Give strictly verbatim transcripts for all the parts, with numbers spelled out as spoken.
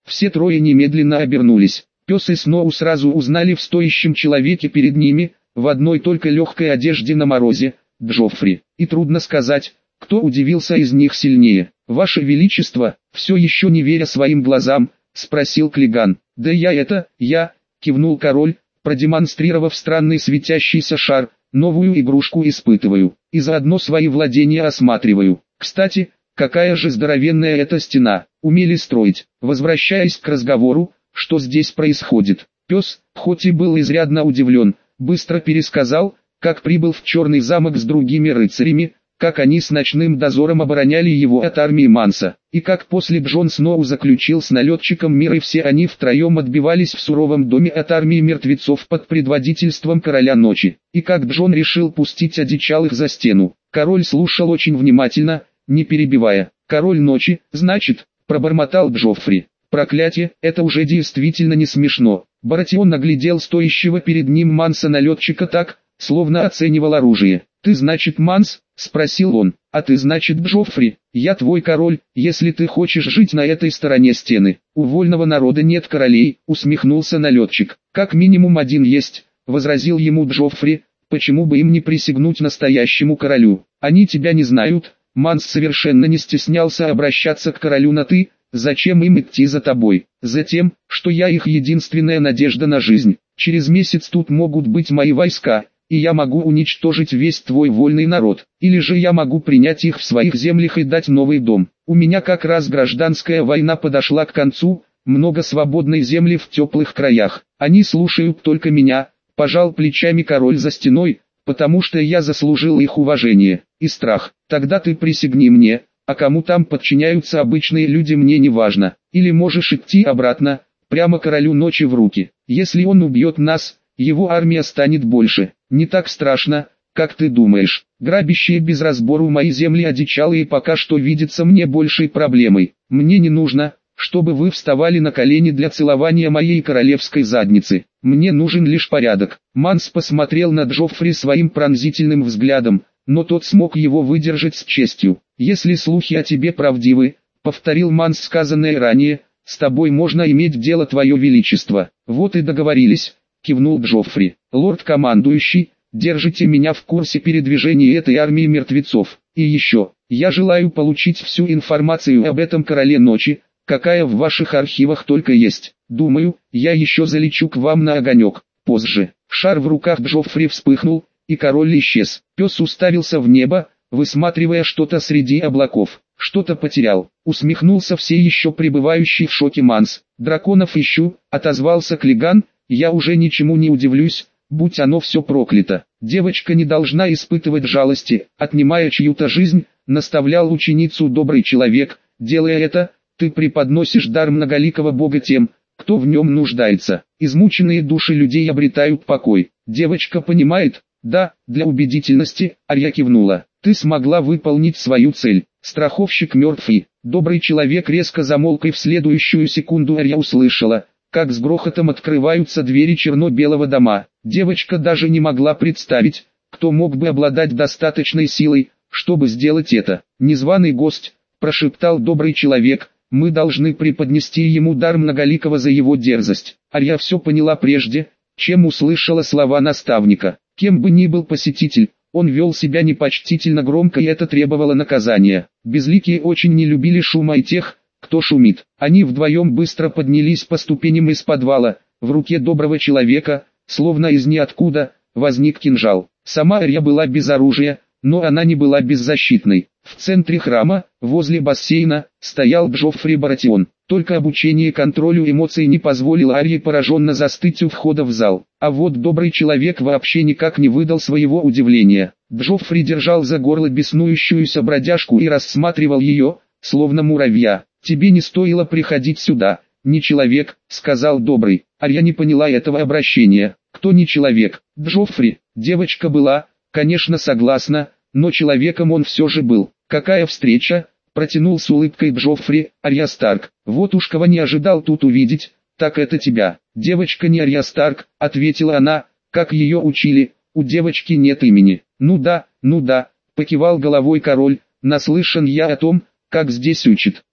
Все трое немедленно обернулись. Пес и Сноу сразу узнали в стоящем человеке перед ними, в одной только легкой одежде на морозе, Джоффри. И трудно сказать, кто удивился из них сильнее. «Ваше Величество», все еще не веря своим глазам, спросил Клиган. «Да я это, я», кивнул король, продемонстрировав странный светящийся шар, «новую игрушку испытываю, и заодно свои владения осматриваю. Кстати, какая же здоровенная эта стена, умели строить». Возвращаясь к разговору, что здесь происходит, пес, хоть и был изрядно удивлен, быстро пересказал, как прибыл в Черный замок с другими рыцарями, как они с ночным дозором обороняли его от армии Манса, и как после Джон Сноу заключил с налетчиком мир, и все они втроем отбивались в суровом доме от армии мертвецов под предводительством Короля Ночи, и как Джон решил пустить одичалых за стену. Король слушал очень внимательно, не перебивая. «Король Ночи, значит», пробормотал Джоффри. «Проклятие, это уже действительно не смешно». Баратион наглядел стоящего перед ним Манса-налетчика так, словно оценивал оружие. «Ты, значит, Манс?» — спросил он. «А ты, значит, Джоффри? Я твой король, если ты хочешь жить на этой стороне стены». «У вольного народа нет королей», — усмехнулся налетчик. «Как минимум один есть», — возразил ему Джоффри. «Почему бы им не присягнуть настоящему королю? Они тебя не знают». Манс совершенно не стеснялся обращаться к королю на «ты». «Зачем им идти за тобой?» «Затем, что я их единственная надежда на жизнь. Через месяц тут могут быть мои войска, и я могу уничтожить весь твой вольный народ. Или же я могу принять их в своих землях и дать новый дом. У меня как раз гражданская война подошла к концу, много свободной земли в теплых краях. Они слушают только меня», — пожал плечами король за стеной, «потому что я заслужил их уважение и страх. Тогда ты присягни мне, а кому там подчиняются обычные люди, мне не важно. Или можешь идти обратно, прямо королю Ночи в руки. Если он убьет нас, его армия станет больше. Не так страшно, как ты думаешь. Грабящие без разбору мои земли одичалые пока что видятся мне большей проблемой. Мне не нужно, чтобы вы вставали на колени для целования моей королевской задницы. Мне нужен лишь порядок». Манс посмотрел на Джоффри своим пронзительным взглядом, но тот смог его выдержать с честью. «Если слухи о тебе правдивы», — повторил Манс сказанное ранее, — «с тобой можно иметь дело, твое величество». «Вот и договорились», — кивнул Джоффри. «Лорд-командующий, держите меня в курсе передвижения этой армии мертвецов. И еще, я желаю получить всю информацию об этом Короле Ночи, какая в ваших архивах только есть. Думаю, я еще залечу к вам на огонек, позже». Шар в руках Джоффри вспыхнул, и король исчез. Пес уставился в небо, высматривая что-то среди облаков. «Что-то потерял», — усмехнулся все еще пребывающий в шоке Манс. «Драконов ищу», — отозвался Клиган, — «я уже ничему не удивлюсь, будь оно все проклято». «Девочка не должна испытывать жалости, отнимая чью-то жизнь», — наставлял ученицу добрый человек. «Делая это, ты преподносишь дар многоликого Бога тем, кто в нем нуждается. Измученные души людей обретают покой». «Девочка понимает?» «Да», для убедительности, Арья кивнула. «Ты смогла выполнить свою цель». Страховщик мертв, и добрый человек резко замолк, и в следующую секунду Арья услышала, как с грохотом открываются двери черно-белого дома. Девочка даже не могла представить, кто мог бы обладать достаточной силой, чтобы сделать это. «Незваный гость», — прошептал добрый человек, — «мы должны преподнести ему дар многоликого за его дерзость». Арья все поняла прежде, чем услышала слова наставника. Кем бы ни был посетитель, он вел себя непочтительно громко, и это требовало наказания. Безликие очень не любили шума и тех, кто шумит. Они вдвоем быстро поднялись по ступеням из подвала. В руке доброго человека, словно из ниоткуда, возник кинжал. Сама Арья была без оружия, но она не была беззащитной. В центре храма, возле бассейна, стоял Джоффри Баратион. Только обучение контролю эмоций не позволило Арье пораженно застыть у входа в зал. А вот добрый человек вообще никак не выдал своего удивления. Джоффри держал за горло беснующуюся бродяжку и рассматривал ее, словно муравья. «Тебе не стоило приходить сюда, не человек», — сказал добрый. Арья не поняла этого обращения. «Кто не человек?» «Джоффри». Девочка была, конечно, согласна, но человеком он все же был. «Какая встреча?» — протянул с улыбкой Джоффри. «Арья Старк, вот уж кого не ожидал тут увидеть, так это тебя». «Девочка не Арья Старк», — ответила она, — «как ее учили, у девочки нет имени». «Ну да, ну да», — покивал головой король, — «наслышан я о том, как здесь учат».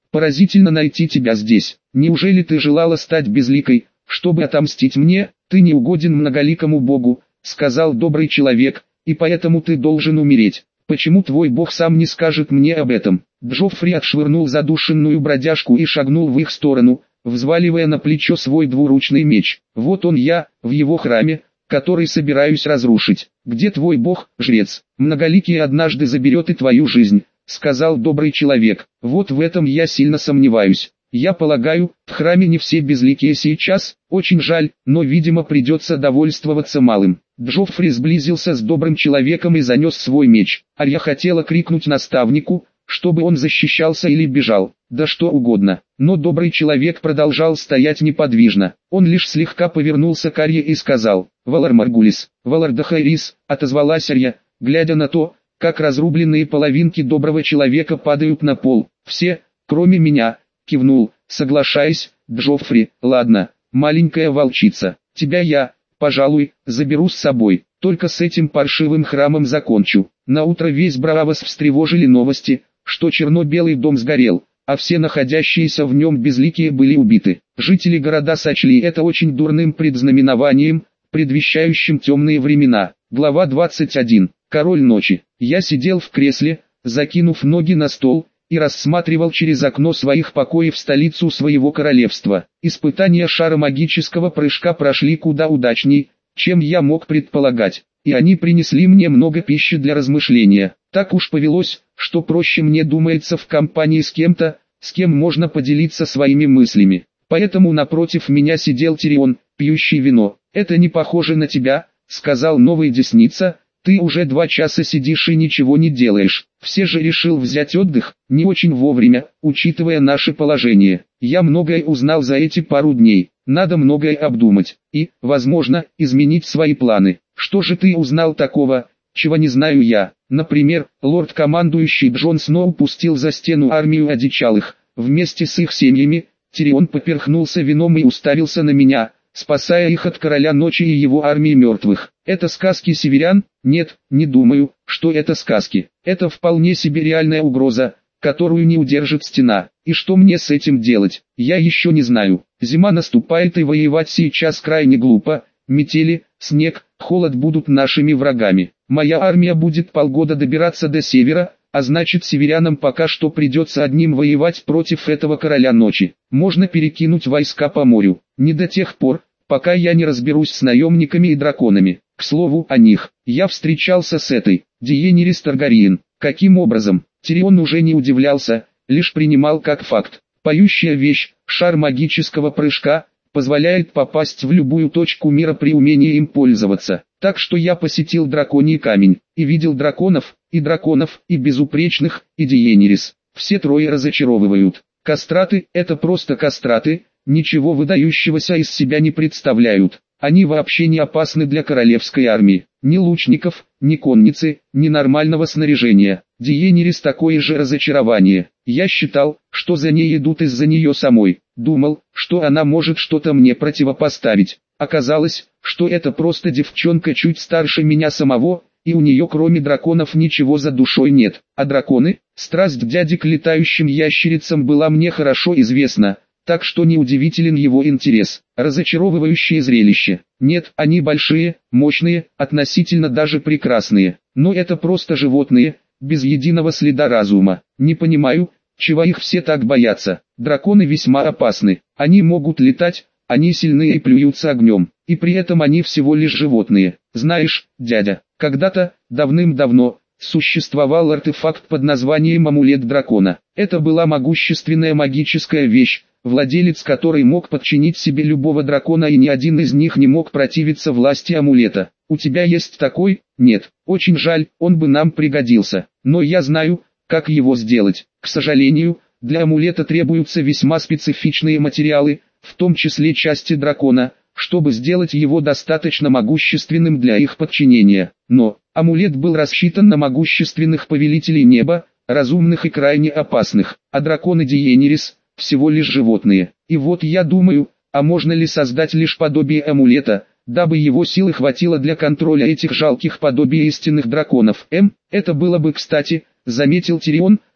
Поразительно найти тебя здесь. Неужели ты желала стать безликой, чтобы отомстить мне? Ты не угоден многоликому Богу, сказал добрый человек, и поэтому ты должен умереть. Почему твой Бог сам не скажет мне об этом? Джоффри отшвырнул задушенную бродяжку и шагнул в их сторону, взваливая на плечо свой двуручный меч. Вот он я, в его храме, который собираюсь разрушить. Где твой Бог, жрец? Многоликий однажды заберет и твою жизнь, сказал добрый человек. Вот в этом я сильно сомневаюсь. Я полагаю, в храме не все безликие сейчас, очень жаль, но видимо придется довольствоваться малым. Джоффри сблизился с добрым человеком и занес свой меч. Арья хотела крикнуть наставнику, чтобы он защищался или бежал, да что угодно. Но добрый человек продолжал стоять неподвижно. Он лишь слегка повернулся к Арье и сказал: «Валар Маргулис, Валар Дахайрис», отозвалась Арья, глядя на то, как разрубленные половинки доброго человека падают на пол. «Все, кроме меня», кивнул, соглашаясь, Джоффри. «Ладно, маленькая волчица, тебя я, пожалуй, заберу с собой, только с этим паршивым храмом закончу». Наутро весь Браавос встревожили новости, что черно-белый дом сгорел, а все находящиеся в нем безликие были убиты. Жители города сочли это очень дурным предзнаменованием, предвещающим темные времена. Глава двадцать один. Король ночи. Я сидел в кресле, закинув ноги на стол, и рассматривал через окно своих покоев столицу своего королевства. Испытания шара магического прыжка прошли куда удачней, чем я мог предполагать, и они принесли мне много пищи для размышления. Так уж повелось, что проще мне думается в компании с кем-то, с кем можно поделиться своими мыслями. Поэтому напротив меня сидел Тирион, пьющий вино. «Это не похоже на тебя», — сказал новый десница, — «ты уже два часа сидишь и ничего не делаешь». Все же решил взять отдых, не очень вовремя, учитывая наше положение. Я многое узнал за эти пару дней, надо многое обдумать, и, возможно, изменить свои планы. Что же ты узнал такого, чего не знаю я? Например, лорд-командующий Джон Сноу пустил за стену армию одичалых, вместе с их семьями. Тирион поперхнулся вином и уставился на меня, спасая их от короля ночи и его армии мертвых. Это сказки северян? Нет, не думаю, что это сказки. Это вполне себе реальная угроза, которую не удержит стена. И что мне с этим делать, я еще не знаю. Зима наступает и воевать сейчас крайне глупо. Метели, снег, холод будут нашими врагами. Моя армия будет полгода добираться до севера, а значит северянам пока что придется одним воевать против этого короля ночи. Можно перекинуть войска по морю, не до тех пор, пока я не разберусь с наемниками и драконами. К слову о них, я встречался с этой, Дейенерис Таргариен. Каким образом? Тирион уже не удивлялся, лишь принимал как факт. Поющая вещь, шар магического прыжка, позволяет попасть в любую точку мира при умении им пользоваться. Так что я посетил драконий камень, и видел драконов, и драконов, и безупречных, и Дейенерис. Все трое разочаровывают. Кастраты – это просто кастраты, ничего выдающегося из себя не представляют. Они вообще не опасны для королевской армии. Ни лучников, ни конницы, ни нормального снаряжения. Дейенерис такое же разочарование. Я считал, что за ней идут из-за нее самой. Думал, что она может что-то мне противопоставить. Оказалось, что это просто девчонка чуть старше меня самого, и у нее кроме драконов ничего за душой нет. А драконы, страсть к дяде к летающим ящерицам была мне хорошо известна, так что неудивителен его интерес. Разочаровывающее зрелище. Нет, они большие, мощные, относительно даже прекрасные. Но это просто животные, без единого следа разума. Не понимаю, чего их все так боятся. Драконы весьма опасны. Они могут летать, они сильны и плюются огнем. И при этом они всего лишь животные. Знаешь, дядя, когда-то, давным-давно, существовал артефакт под названием амулет дракона. Это была могущественная магическая вещь, владелец которой мог подчинить себе любого дракона, и ни один из них не мог противиться власти амулета. У тебя есть такой? Нет. Очень жаль, он бы нам пригодился. Но я знаю, как его сделать. К сожалению, для амулета требуются весьма специфичные материалы, в том числе части дракона, чтобы сделать его достаточно могущественным для их подчинения. Но амулет был рассчитан на могущественных повелителей неба, разумных и крайне опасных, а драконы Дейенерис – всего лишь животные. И вот я думаю, а можно ли создать лишь подобие амулета, дабы его силы хватило для контроля этих жалких подобий истинных драконов? Эм, это было бы кстати, заметил Тирион,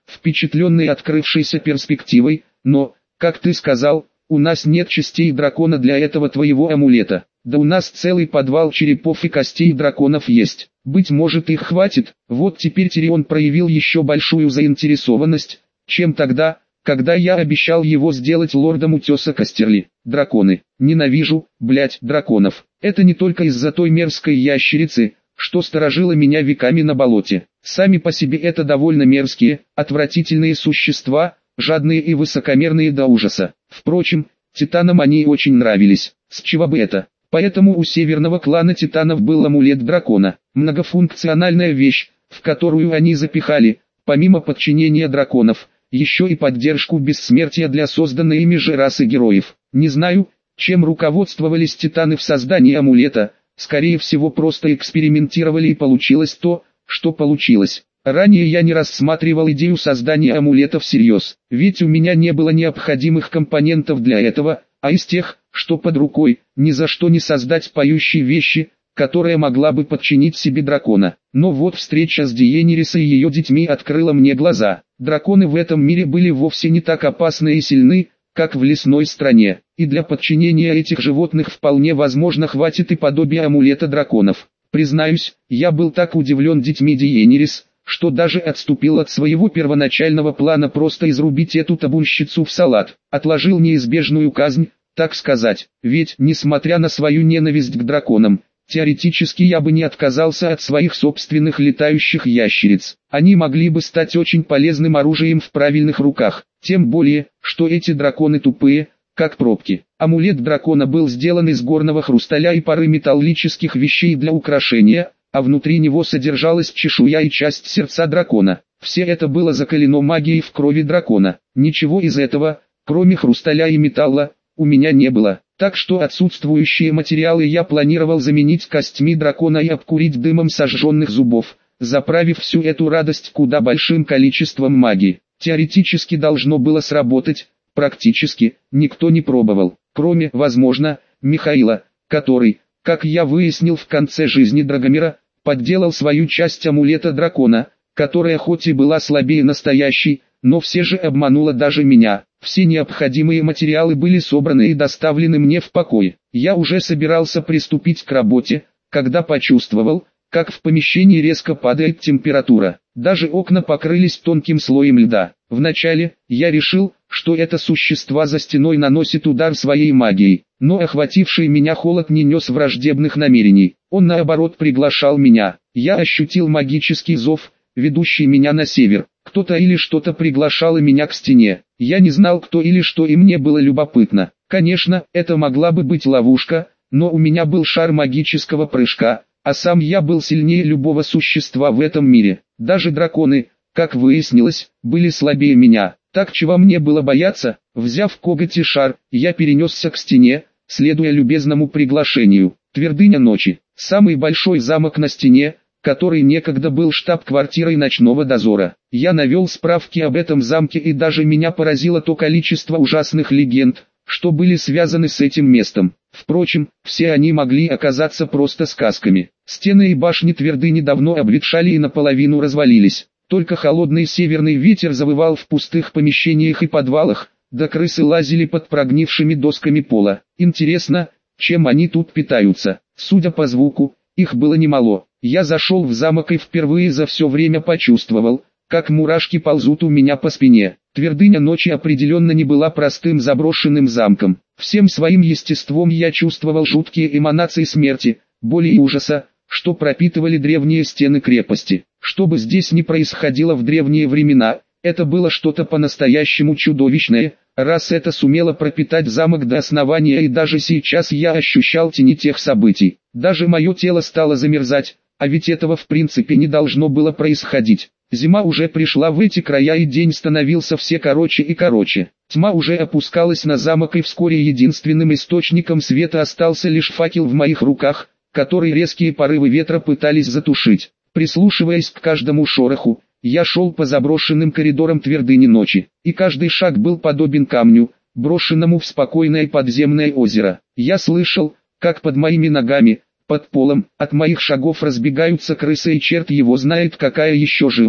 впечатленный открывшейся перспективой, но, как ты сказал, у нас нет частей дракона для этого твоего амулета. Да у нас целый подвал черепов и костей драконов есть. Быть может, их хватит. Вот теперь Тирион проявил еще большую заинтересованность, чем тогда, когда я обещал его сделать лордом утеса Кастерли. Драконы. Ненавижу, блять, драконов. Это не только из-за той мерзкой ящерицы, что сторожила меня веками на болоте. Сами по себе это довольно мерзкие, отвратительные существа, жадные и высокомерные до ужаса. Впрочем, титанам они очень нравились. С чего бы это? Поэтому у северного клана титанов был амулет дракона. Многофункциональная вещь, в которую они запихали, помимо подчинения драконов, еще и поддержку бессмертия для созданной ими же расы героев. Не знаю, чем руководствовались титаны в создании амулета, скорее всего просто экспериментировали и получилось то, что получилось. Ранее я не рассматривал идею создания амулета всерьез, ведь у меня не было необходимых компонентов для этого, а из тех, что под рукой, ни за что не создать поющие вещи, которая могла бы подчинить себе дракона. Но вот встреча с Дейенерис и ее детьми открыла мне глаза. Драконы в этом мире были вовсе не так опасны и сильны, как в лесной стране, и для подчинения этих животных вполне возможно хватит и подобия амулета драконов. Признаюсь, я был так удивлен детьми Дейенерис, что даже отступил от своего первоначального плана просто изрубить эту табунщицу в салат, отложил неизбежную казнь, так сказать, ведь, несмотря на свою ненависть к драконам, теоретически я бы не отказался от своих собственных летающих ящериц. Они могли бы стать очень полезным оружием в правильных руках, тем более, что эти драконы тупые, как пробки. Амулет дракона был сделан из горного хрусталя и пары металлических вещей для украшения, а внутри него содержалась чешуя и часть сердца дракона. Все это было закалено магией в крови дракона. Ничего из этого, кроме хрусталя и металла, у меня не было. Так что отсутствующие материалы я планировал заменить костьми дракона и обкурить дымом сожженных зубов, заправив всю эту радость куда большим количеством магии. Теоретически должно было сработать, практически, никто не пробовал, кроме, возможно, Михаила, который, как я выяснил в конце жизни Драгомира, подделал свою часть амулета дракона, которая хоть и была слабее настоящей, но все же обманула даже меня. Все необходимые материалы были собраны и доставлены мне в покое. Я уже собирался приступить к работе, когда почувствовал, как в помещении резко падает температура. Даже окна покрылись тонким слоем льда. Вначале, я решил, что это существо за стеной наносит удар своей магией, но охвативший меня холод не нес враждебных намерений. Он наоборот приглашал меня. Я ощутил магический зов, ведущий меня на север. Кто-то или что-то приглашало меня к стене. Я не знал, кто или что, и мне было любопытно. Конечно, это могла бы быть ловушка, но у меня был шар магического прыжка, а сам я был сильнее любого существа в этом мире. Даже драконы, как выяснилось, были слабее меня. Так чего мне было бояться? Взяв коготь и шар, я перенесся к стене, следуя любезному приглашению. Твердыня ночи. Самый большой замок на стене, который некогда был штаб-квартирой ночного дозора. Я навел справки об этом замке, и даже меня поразило то количество ужасных легенд, что были связаны с этим местом. Впрочем, все они могли оказаться просто сказками. Стены и башни твердыни давно обветшали и наполовину развалились. Только холодный северный ветер завывал в пустых помещениях и подвалах, да крысы лазили под прогнившими досками пола. Интересно, чем они тут питаются? Судя по звуку, их было немало. Я зашел в замок и впервые за все время почувствовал, как мурашки ползут у меня по спине. Твердыня ночи определенно не была простым заброшенным замком. Всем своим естеством я чувствовал жуткие эманации смерти, боли и ужаса, что пропитывали древние стены крепости. Что бы здесь ни происходило в древние времена, это было что-то по-настоящему чудовищное, раз это сумело пропитать замок до основания, и даже сейчас я ощущал тени тех событий. Даже мое тело стало замерзать, а ведь этого в принципе не должно было происходить. Зима уже пришла в эти края, и день становился все короче и короче. Тьма уже опускалась на замок, и вскоре единственным источником света остался лишь факел в моих руках, который резкие порывы ветра пытались затушить. Прислушиваясь к каждому шороху, я шел по заброшенным коридорам твердыни ночи, и каждый шаг был подобен камню, брошенному в спокойное подземное озеро. Я слышал, как под моими ногами, под полом, от моих шагов разбегаются крысы, и черт его знает какая еще живность.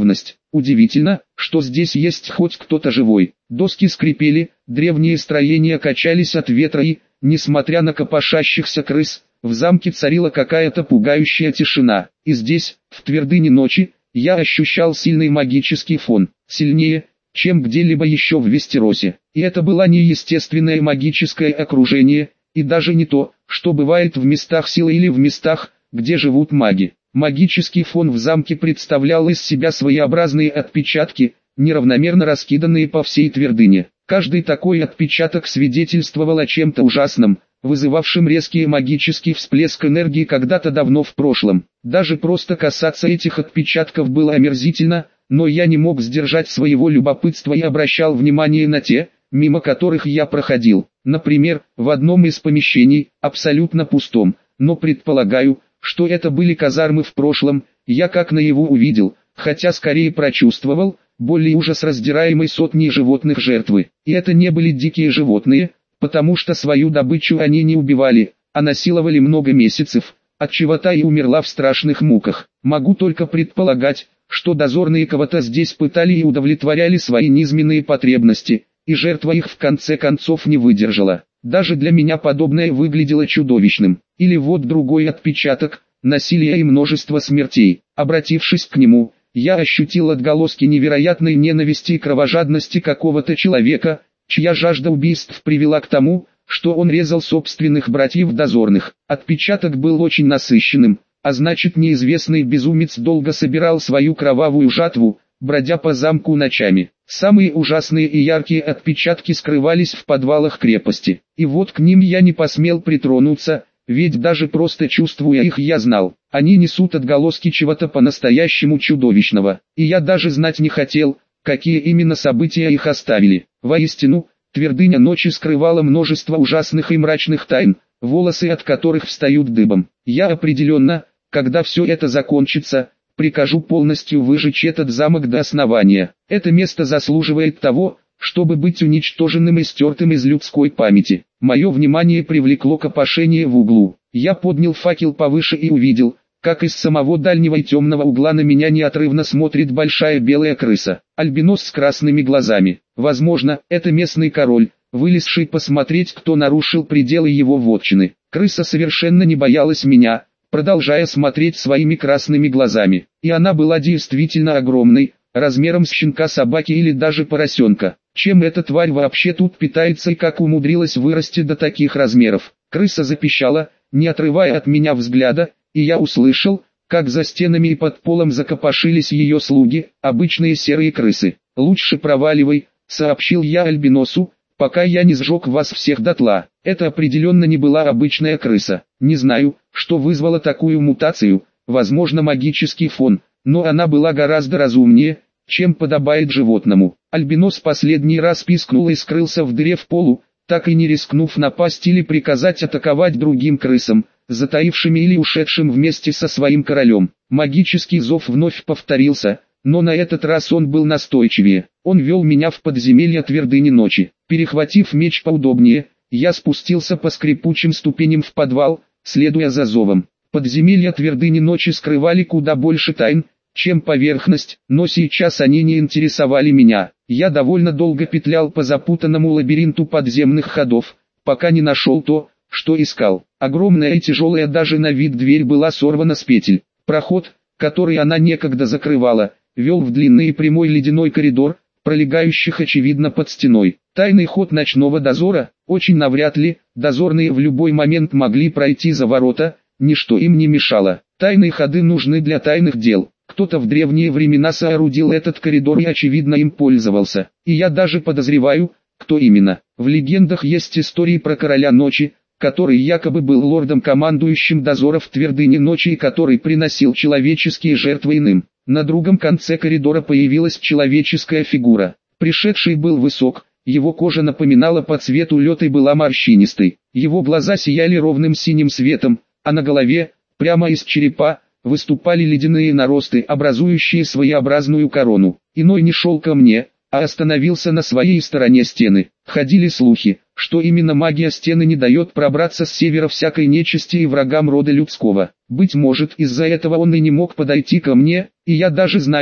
Удивительно, что здесь есть хоть кто-то живой. Доски скрипели, древние строения качались от ветра и, несмотря на копошащихся крыс, в замке царила какая-то пугающая тишина. И здесь, в твердыне ночи, я ощущал сильный магический фон, сильнее, чем где-либо еще в Вестеросе. И это было не естественное магическое окружение, и даже не то, что бывает в местах силы или в местах, где живут маги. Магический фон в замке представлял из себя своеобразные отпечатки, неравномерно раскиданные по всей твердыне. Каждый такой отпечаток свидетельствовал о чем-то ужасном, вызывавшем резкий магический всплеск энергии когда-то давно в прошлом. Даже просто касаться этих отпечатков было омерзительно, но я не мог сдержать своего любопытства и обращал внимание на те, мимо которых я проходил. Например, в одном из помещений, абсолютно пустом, но предполагаю, что это были казармы в прошлом, я как наяву увидел, хотя скорее прочувствовал, боль и ужас раздираемой сотней животных жертвы. И это не были дикие животные, потому что свою добычу они не убивали, а насиловали много месяцев, отчего та и умерла в страшных муках. Могу только предполагать, что дозорные кого-то здесь пытали и удовлетворяли свои низменные потребности, и жертва их в конце концов не выдержала. Даже для меня подобное выглядело чудовищным. Или вот другой отпечаток, насилие и множество смертей. Обратившись к нему, я ощутил отголоски невероятной ненависти и кровожадности какого-то человека, чья жажда убийств привела к тому, что он резал собственных братьев дозорных. Отпечаток был очень насыщенным, а значит неизвестный безумец долго собирал свою кровавую жатву, бродя по замку ночами. Самые ужасные и яркие отпечатки скрывались в подвалах крепости. И вот к ним я не посмел притронуться, ведь даже просто чувствуя их я знал, они несут отголоски чего-то по-настоящему чудовищного. И я даже знать не хотел, какие именно события их оставили. Воистину, твердыня ночи скрывала множество ужасных и мрачных тайн, волосы от которых встают дыбом. Я определенно, когда все это закончится, прикажу полностью выжечь этот замок до основания. Это место заслуживает того, чтобы быть уничтоженным и стертым из людской памяти. Мое внимание привлекло копошение в углу. Я поднял факел повыше и увидел, как из самого дальнего и темного угла на меня неотрывно смотрит большая белая крыса, альбинос с красными глазами. Возможно, это местный король, вылезший посмотреть, кто нарушил пределы его вотчины. Крыса совершенно не боялась меня, продолжая смотреть своими красными глазами. И она была действительно огромной, размером с щенка собаки или даже поросенка. Чем эта тварь вообще тут питается и как умудрилась вырасти до таких размеров? Крыса запищала, не отрывая от меня взгляда, и я услышал, как за стенами и под полом закопошились ее слуги, обычные серые крысы. «Лучше проваливай», — сообщил я альбиносу, «пока я не сжег вас всех дотла». Это определенно не была обычная крыса. Не знаю, что вызвало такую мутацию, возможно магический фон, но она была гораздо разумнее, чем подобает животному. Альбинос последний раз пискнул и скрылся в дыре в полу, так и не рискнув напасть или приказать атаковать другим крысам, затаившим или ушедшим вместе со своим королем. Магический зов вновь повторился, но на этот раз он был настойчивее. Он вел меня в подземелье твердыни ночи. Перехватив меч поудобнее, я спустился по скрипучим ступеням в подвал, следуя за зовом. Подземелья твердыни ночи скрывали куда больше тайн, чем поверхность, но сейчас они не интересовали меня. Я довольно долго петлял по запутанному лабиринту подземных ходов, пока не нашел то, что искал. Огромная и тяжелая даже на вид дверь была сорвана с петель. Проход, который она некогда закрывала, вел в длинный и прямой ледяной коридор, пролегающих очевидно под стеной. Тайный ход ночного дозора, очень навряд ли, дозорные в любой момент могли пройти за ворота, ничто им не мешало. Тайные ходы нужны для тайных дел. Кто-то в древние времена соорудил этот коридор и очевидно им пользовался. И я даже подозреваю, кто именно. В легендах есть истории про короля ночи, который якобы был лордом-командующим дозоров твердыни ночи и который приносил человеческие жертвы иным. На другом конце коридора появилась человеческая фигура. Пришедший был высок, его кожа напоминала по цвету лед и была морщинистой. Его глаза сияли ровным синим светом, а на голове, прямо из черепа, выступали ледяные наросты, образующие своеобразную корону. Иной не шел ко мне, а остановился на своей стороне стены. Ходили слухи, что именно магия стены не дает пробраться с севера всякой нечисти и врагам рода людского. Быть может, из-за этого он и не мог подойти ко мне, и я даже знаю,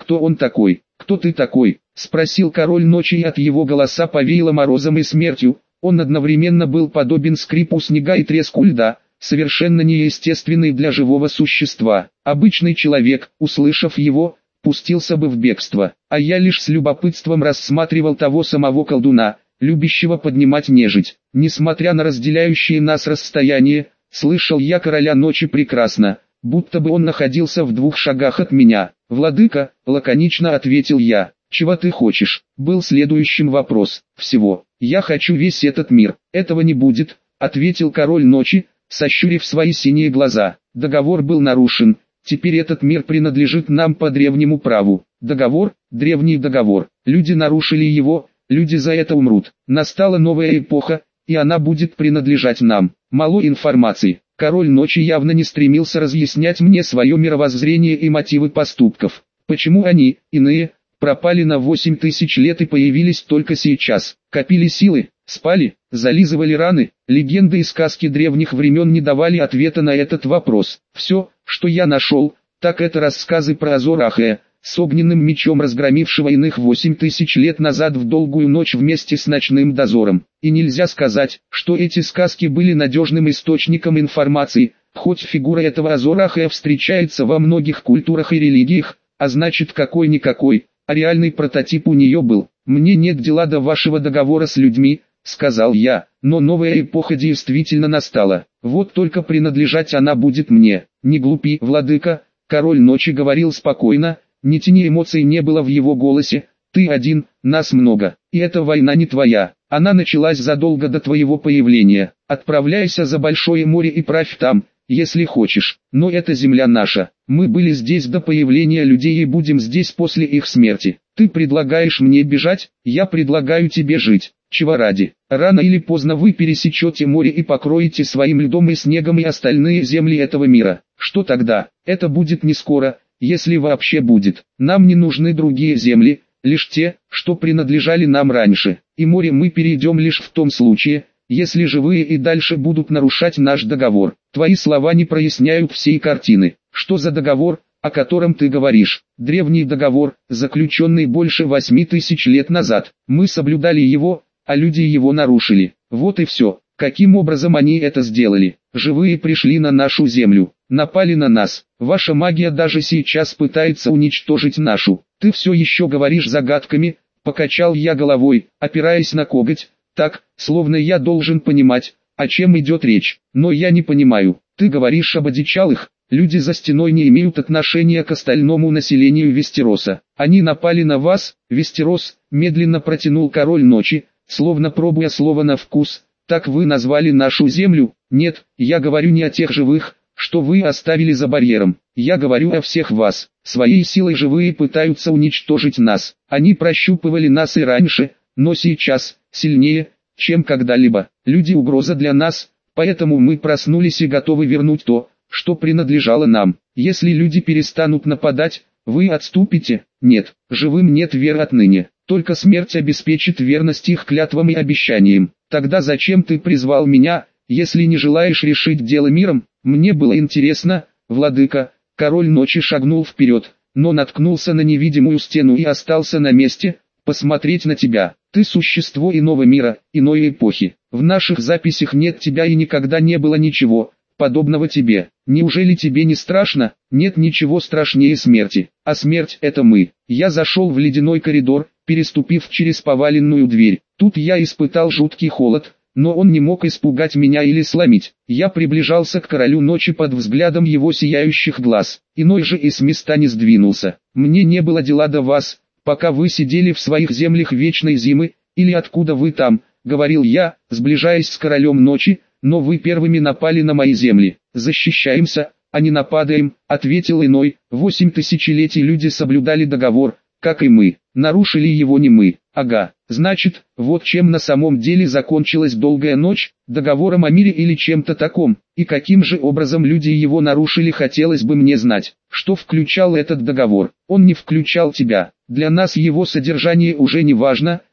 Кто он такой? Кто ты такой? Спросил король ночи, и от его голоса повеяло морозом и смертью. Он одновременно был подобен скрипу снега и треску льда, совершенно неестественный для живого существа. Обычный человек, услышав его, пустился бы в бегство, а я лишь с любопытством рассматривал того самого колдуна, любящего поднимать нежить. Несмотря на разделяющие нас расстояние, слышал я короля ночи прекрасно, будто бы он находился в двух шагах от меня. «Владыка», — лаконично ответил я. «Чего ты хочешь?» Был следующим вопрос. «Всего. Я хочу весь этот мир». «Этого не будет», — ответил король ночи, сощурив свои синие глаза. «Договор был нарушен. Теперь этот мир принадлежит нам по древнему праву». Договор, древний договор. Люди нарушили его, люди за это умрут. Настала новая эпоха, и она будет принадлежать нам. Мало информации. Король ночи явно не стремился разъяснять мне свое мировоззрение и мотивы поступков. Почему они, иные, пропали на восемь тысяч лет и появились только сейчас? Копили силы, спали, зализывали раны. Легенды и сказки древних времен не давали ответа на этот вопрос. Все, что я нашел, так это рассказы про Азор-Ахая, с огненным мечом разгромившего иных восемь тысяч лет назад в долгую ночь вместе с ночным дозором. И нельзя сказать, что эти сказки были надежным источником информации, хоть фигура этого Азор-Ахая встречается во многих культурах и религиях, а значит какой-никакой, а реальный прототип у нее был. «Мне нет дела до вашего договора с людьми», — сказал я, — «но новая эпоха действительно настала, вот только принадлежать она будет мне». «Не глупи, владыка», — король ночи говорил спокойно, ни тени эмоций не было в его голосе. «Ты один, нас много, и эта война не твоя, она началась задолго до твоего появления. Отправляйся за большое море и правь там, если хочешь, но эта земля наша. Мы были здесь до появления людей и будем здесь после их смерти. Ты предлагаешь мне бежать, я предлагаю тебе жить. Чего ради? Рано или поздно вы пересечете море и покроете своим льдом и снегом и остальные земли этого мира. Что тогда? Это будет не скоро, если вообще будет. Нам не нужны другие земли, лишь те, что принадлежали нам раньше. И море мы перейдем лишь в том случае, если живые и дальше будут нарушать наш договор. Твои слова не проясняют всей картины. Что за договор, о котором ты говоришь? Древний договор, заключенный больше восьми тысяч лет назад. Мы соблюдали его, а люди его нарушили. Вот и все. Каким образом они это сделали? Живые пришли на нашу землю, напали на нас. Ваша магия даже сейчас пытается уничтожить нашу. Ты все еще говоришь загадками, покачал я головой, опираясь на коготь, так, словно я должен понимать, о чем идет речь. Но я не понимаю. Ты говоришь об одичалых. Люди за стеной не имеют отношения к остальному населению Вестероса. Они напали на вас, Вестерос, медленно протянул король ночи, словно пробуя слово на вкус. Так вы назвали нашу землю? Нет, я говорю не о тех живых, что вы оставили за барьером. Я говорю о всех вас. Своей силой живые пытаются уничтожить нас. Они прощупывали нас и раньше, но сейчас, сильнее, чем когда-либо. Люди угроза для нас, поэтому мы проснулись и готовы вернуть то, что принадлежало нам. Если люди перестанут нападать, вы отступите? Нет, живым нет веры отныне. Только смерть обеспечит верность их клятвам и обещаниям. Тогда зачем ты призвал меня, если не желаешь решить дело миром? Мне было интересно, владыка. Король ночи шагнул вперед, но наткнулся на невидимую стену и остался на месте, посмотреть на тебя. Ты существо иного мира, иной эпохи. В наших записях нет тебя и никогда не было ничего подобного тебе. Неужели тебе не страшно? Нет ничего страшнее смерти. А смерть — это мы. Я зашел в ледяной коридор, переступив через поваленную дверь. Тут я испытал жуткий холод, но он не мог испугать меня или сломить. Я приближался к королю ночи под взглядом его сияющих глаз. Иной же и с места не сдвинулся. Мне не было дела до вас, пока вы сидели в своих землях вечной зимы, или откуда вы там, говорил я, сближаясь с королем ночи, но вы первыми напали на мои земли. Защищаемся, а не нападаем, ответил иной. Восемь тысячелетий люди соблюдали договор, как и мы. Нарушили его не мы. Ага, значит, вот чем на самом деле закончилась долгая ночь, договором о мире или чем-то таком. И каким же образом люди его нарушили, хотелось бы мне знать. Что включал этот договор? Он не включал тебя. Для нас его содержание уже не важно,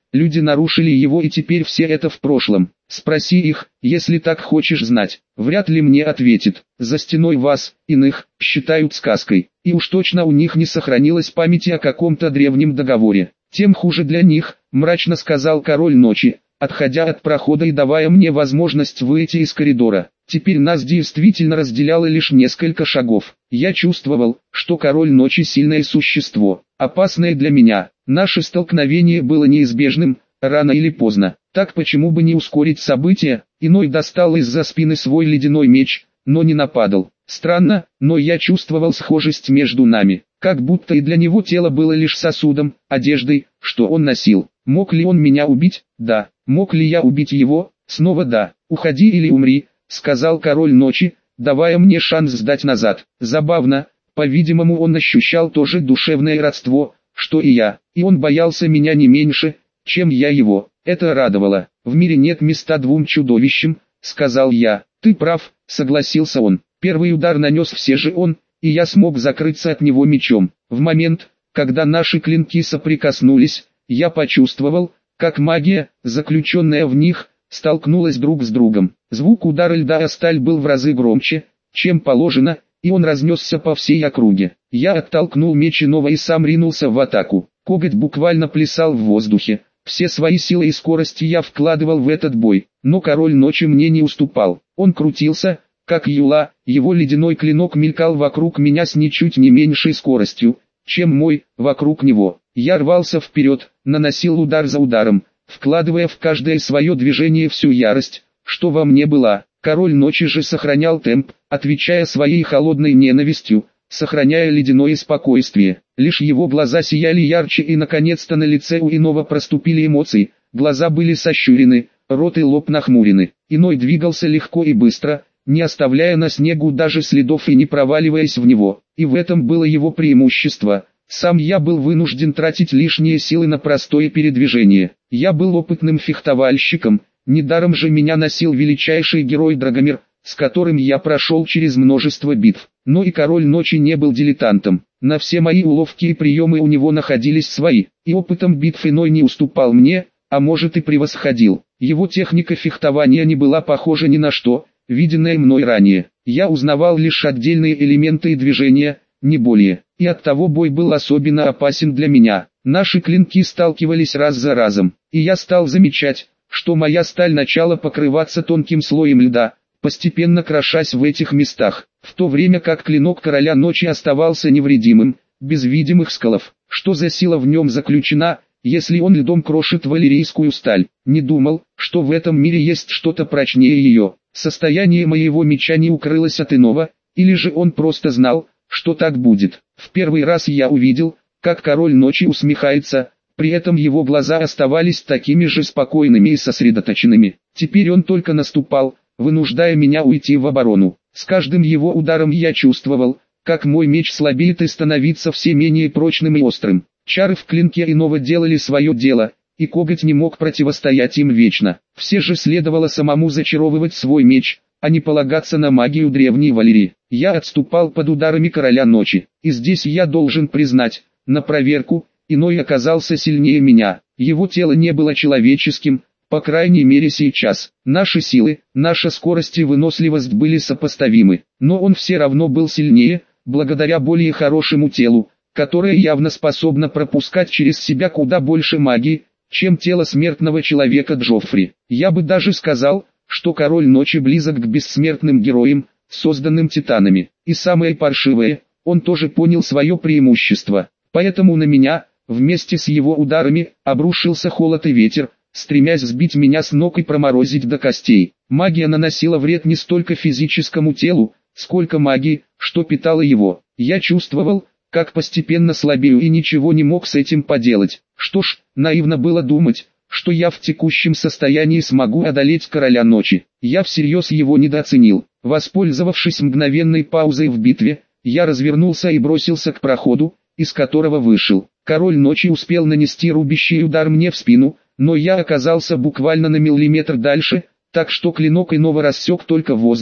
Люди нарушили его, и теперь все это в прошлом. Спроси их, если так хочешь знать. Вряд ли мне ответит. За стеной вас, иных, считают сказкой. И уж точно у них не сохранилось памяти о каком-то древнем договоре. Тем хуже для них, мрачно сказал король ночи, отходя от прохода и давая мне возможность выйти из коридора. Теперь нас действительно разделяло лишь несколько шагов. Я чувствовал, что король ночи сильное существо, опасное для меня. Наше столкновение было неизбежным, рано или поздно. Так почему бы не ускорить события? Иной достал из-за спины свой ледяной меч, но не нападал. Странно, но я чувствовал схожесть между нами. Как будто и для него тело было лишь сосудом, одеждой, что он носил. Мог ли он меня убить? Да. Мог ли я убить его? Снова да. «Уходи или умри», — сказал король ночи, давая мне шанс сдать назад. Забавно, по-видимому он ощущал то же душевное родство, что и я, и он боялся меня не меньше, чем я его. Это радовало. «В мире нет места двум чудовищам», — сказал я. «Ты прав», — согласился он. Первый удар нанес все же он, и я смог закрыться от него мечом. В момент, когда наши клинки соприкоснулись, я почувствовал, как магия, заключенная в них, столкнулась друг с другом. Звук удара льда о сталь был в разы громче, чем положено, и он разнесся по всей округе. Я оттолкнул меч иного и сам ринулся в атаку. Коготь буквально плясал в воздухе. Все свои силы и скорости я вкладывал в этот бой, но король ночи мне не уступал. Он крутился, как юла, его ледяной клинок мелькал вокруг меня с ничуть не меньшей скоростью, чем мой, вокруг него. Я рвался вперед, наносил удар за ударом, вкладывая в каждое свое движение всю ярость, что во мне была. Король ночи же сохранял темп, отвечая своей холодной ненавистью, сохраняя ледяное спокойствие. Лишь его глаза сияли ярче, и наконец-то на лице у иного проступили эмоции. Глаза были сощурены, рот и лоб нахмурены. Иной двигался легко и быстро, не оставляя на снегу даже следов и не проваливаясь в него. И в этом было его преимущество. Сам я был вынужден тратить лишние силы на простое передвижение. Я был опытным фехтовальщиком, недаром же меня носил величайший герой Драгомир, с которым я прошел через множество битв. Но и король ночи не был дилетантом. На все мои уловки и приемы у него находились свои, и опытом битв иной не уступал мне, а может и превосходил. Его техника фехтования не была похожа ни на что, виденное мной ранее. Я узнавал лишь отдельные элементы и движения, не более, и оттого бой был особенно опасен для меня. Наши клинки сталкивались раз за разом, и я стал замечать, что моя сталь начала покрываться тонким слоем льда, постепенно крошась в этих местах, в то время как клинок короля ночи оставался невредимым, без видимых сколов. Что за сила в нем заключена, если он льдом крошит валерийскую сталь? Не думал, что в этом мире есть что-то прочнее ее. Состояние моего меча не укрылось от иного, или же он просто знал, что так будет. В первый раз я увидел, как король ночи усмехается, при этом его глаза оставались такими же спокойными и сосредоточенными. Теперь он только наступал, вынуждая меня уйти в оборону. С каждым его ударом я чувствовал, как мой меч слабеет и становится все менее прочным и острым. Чары в клинке иного делали свое дело, и коготь не мог противостоять им вечно. Все же следовало самому зачаровывать свой меч, а не полагаться на магию древней Валерии. Я отступал под ударами короля ночи, и здесь я должен признать, на проверку, иной оказался сильнее меня. Его тело не было человеческим, по крайней мере сейчас. Наши силы, наша скорость и выносливость были сопоставимы, но он все равно был сильнее, благодаря более хорошему телу, которое явно способно пропускать через себя куда больше магии, чем тело смертного человека Джоффри. Я бы даже сказал, что король ночи близок к бессмертным героям, созданным титанами. И самое паршивое, он тоже понял свое преимущество. Поэтому на меня, вместе с его ударами, обрушился холод и ветер, стремясь сбить меня с ног и проморозить до костей. Магия наносила вред не столько физическому телу, сколько магии, что питала его. Я чувствовал, как постепенно слабею, и ничего не мог с этим поделать. Что ж, наивно было думать, что я в текущем состоянии смогу одолеть короля ночи. Я всерьез его недооценил. Воспользовавшись мгновенной паузой в битве, я развернулся и бросился к проходу, из которого вышел. Король ночи успел нанести рубящий удар мне в спину, но я оказался буквально на миллиметр дальше, так что клинок иного рассек только воздух,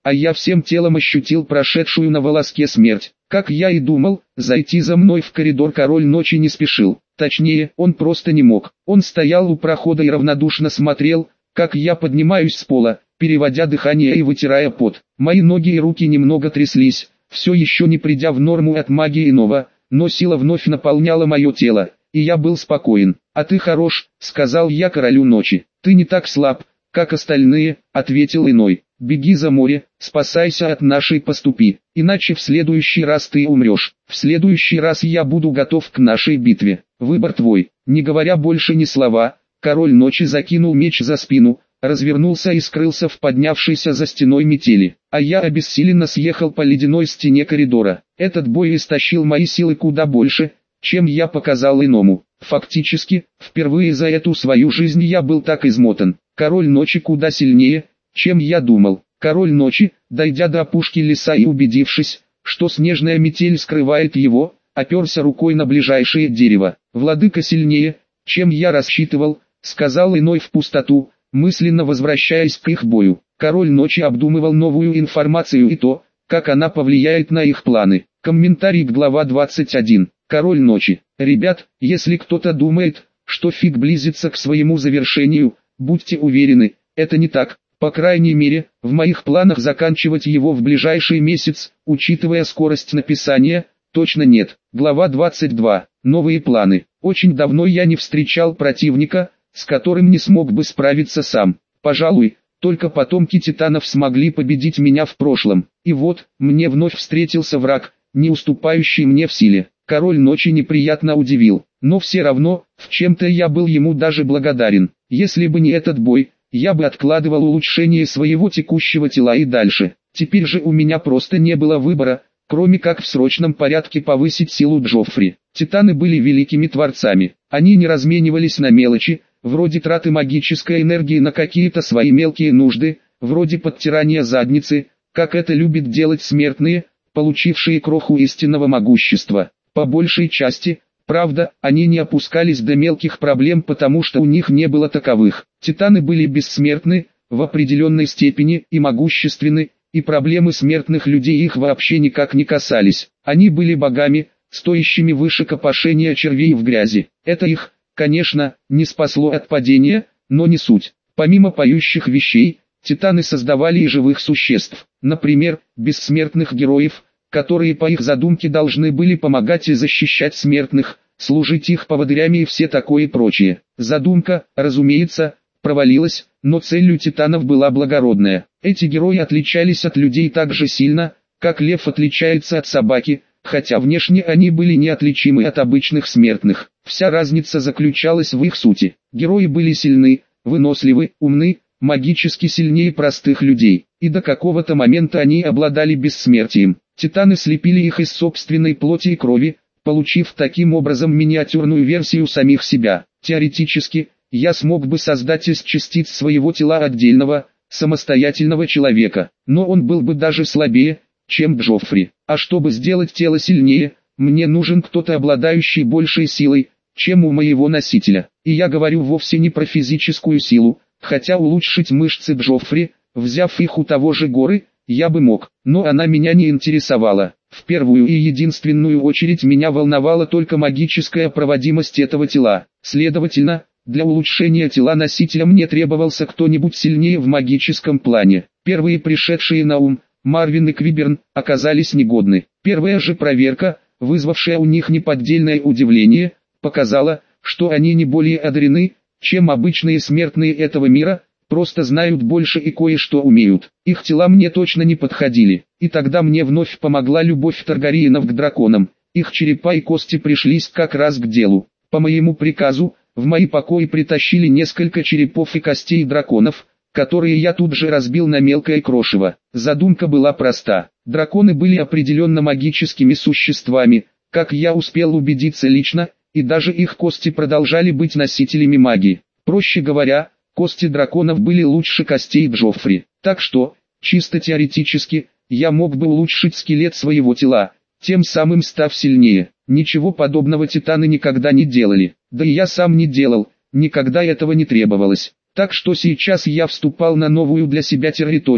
а я всем телом ощутил прошедшую на волоске смерть. Как я и думал, зайти за мной в коридор король ночи не спешил. Точнее, он просто не мог. Он стоял у прохода и равнодушно смотрел, как я поднимаюсь с пола, переводя дыхание и вытирая пот. Мои ноги и руки немного тряслись, все еще не придя в норму от магии иного, но сила вновь наполняла мое тело, и я был спокоен. «А ты хорош», — сказал я королю ночи. «Ты не так слаб, как остальные», — ответил иной. «Беги за море, спасайся от нашей поступи, иначе в следующий раз ты умрешь. В следующий раз я буду готов к нашей битве. Выбор твой». Не говоря больше ни слова, король ночи закинул меч за спину, развернулся и скрылся в поднявшейся за стеной метели. А я обессиленно съехал по ледяной стене коридора. Этот бой истощил мои силы куда больше, чем я показал иному. Фактически, впервые за эту свою жизнь я был так измотан. Король ночи куда сильнее, чем я думал. Король ночи, дойдя до опушки леса и убедившись, что снежная метель скрывает его, оперся рукой на ближайшее дерево. «Владыка сильнее, чем я рассчитывал», — сказал иной в пустоту, мысленно возвращаясь к их бою. Король ночи обдумывал новую информацию и то, как она повлияет на их планы. Комментарий к глава двадцать один. Король ночи. Ребят, если кто-то думает, что фиг близится к своему завершению, будьте уверены, это не так. По крайней мере, в моих планах заканчивать его в ближайший месяц, учитывая скорость написания, точно нет. Глава двадцать два. Новые планы. Очень давно я не встречал противника, с которым не смог бы справиться сам. Пожалуй, только потомки титанов смогли победить меня в прошлом. И вот, мне вновь встретился враг, не уступающий мне в силе. Король ночи неприятно удивил, но все равно, в чем-то я был ему даже благодарен. Если бы не этот бой, я бы откладывал улучшение своего текущего тела и дальше. Теперь же у меня просто не было выбора, кроме как в срочном порядке повысить силу Джоффри. Титаны были великими творцами. Они не разменивались на мелочи, вроде траты магической энергии на какие-то свои мелкие нужды, вроде подтирания задницы, как это любят делать смертные, получившие кроху истинного могущества. По большей части, правда, они не опускались до мелких проблем, потому что у них не было таковых. Титаны были бессмертны, в определенной степени, и могущественны, и проблемы смертных людей их вообще никак не касались. Они были богами, стоящими выше копошения червей в грязи. Это их, конечно, не спасло от падения, но не суть. Помимо поющих вещей, титаны создавали и живых существ, например, бессмертных героев, которые по их задумке должны были помогать и защищать смертных, служить их поводырями и все такое и прочее. Задумка, разумеется, провалилась, но целью титанов была благородная. Эти герои отличались от людей так же сильно, как лев отличается от собаки, хотя внешне они были неотличимы от обычных смертных. Вся разница заключалась в их сути. Герои были сильны, выносливы, умны, магически сильнее простых людей, и до какого-то момента они обладали бессмертием. Титаны слепили их из собственной плоти и крови, получив таким образом миниатюрную версию самих себя. Теоретически, я смог бы создать из частиц своего тела отдельного, самостоятельного человека, но он был бы даже слабее, чем Джоффри. А чтобы сделать тело сильнее, мне нужен кто-то обладающий большей силой, чем у моего носителя. И я говорю вовсе не про физическую силу, хотя улучшить мышцы Джоффри, взяв их у того же горы, я бы мог, но она меня не интересовала. В первую и единственную очередь меня волновала только магическая проводимость этого тела. Следовательно, для улучшения тела носителя мне требовался кто-нибудь сильнее в магическом плане. Первые пришедшие на ум, Марвин и Квиберн, оказались негодны. Первая же проверка, вызвавшая у них неподдельное удивление, показала, что они не более одарены, чем обычные смертные этого мира, просто знают больше и кое-что умеют. Их тела мне точно не подходили, и тогда мне вновь помогла любовь Таргариенов к драконам. Их черепа и кости пришлись как раз к делу. По моему приказу, в мои покои притащили несколько черепов и костей драконов, которые я тут же разбил на мелкое крошево. Задумка была проста. Драконы были определенно магическими существами, как я успел убедиться лично, и даже их кости продолжали быть носителями магии. Проще говоря, кости драконов были лучше костей Джоффри. Так что, чисто теоретически, я мог бы улучшить скелет своего тела, тем самым став сильнее. Ничего подобного титаны никогда не делали. Да и я сам не делал, никогда этого не требовалось. Так что сейчас я вступал на новую для себя территорию,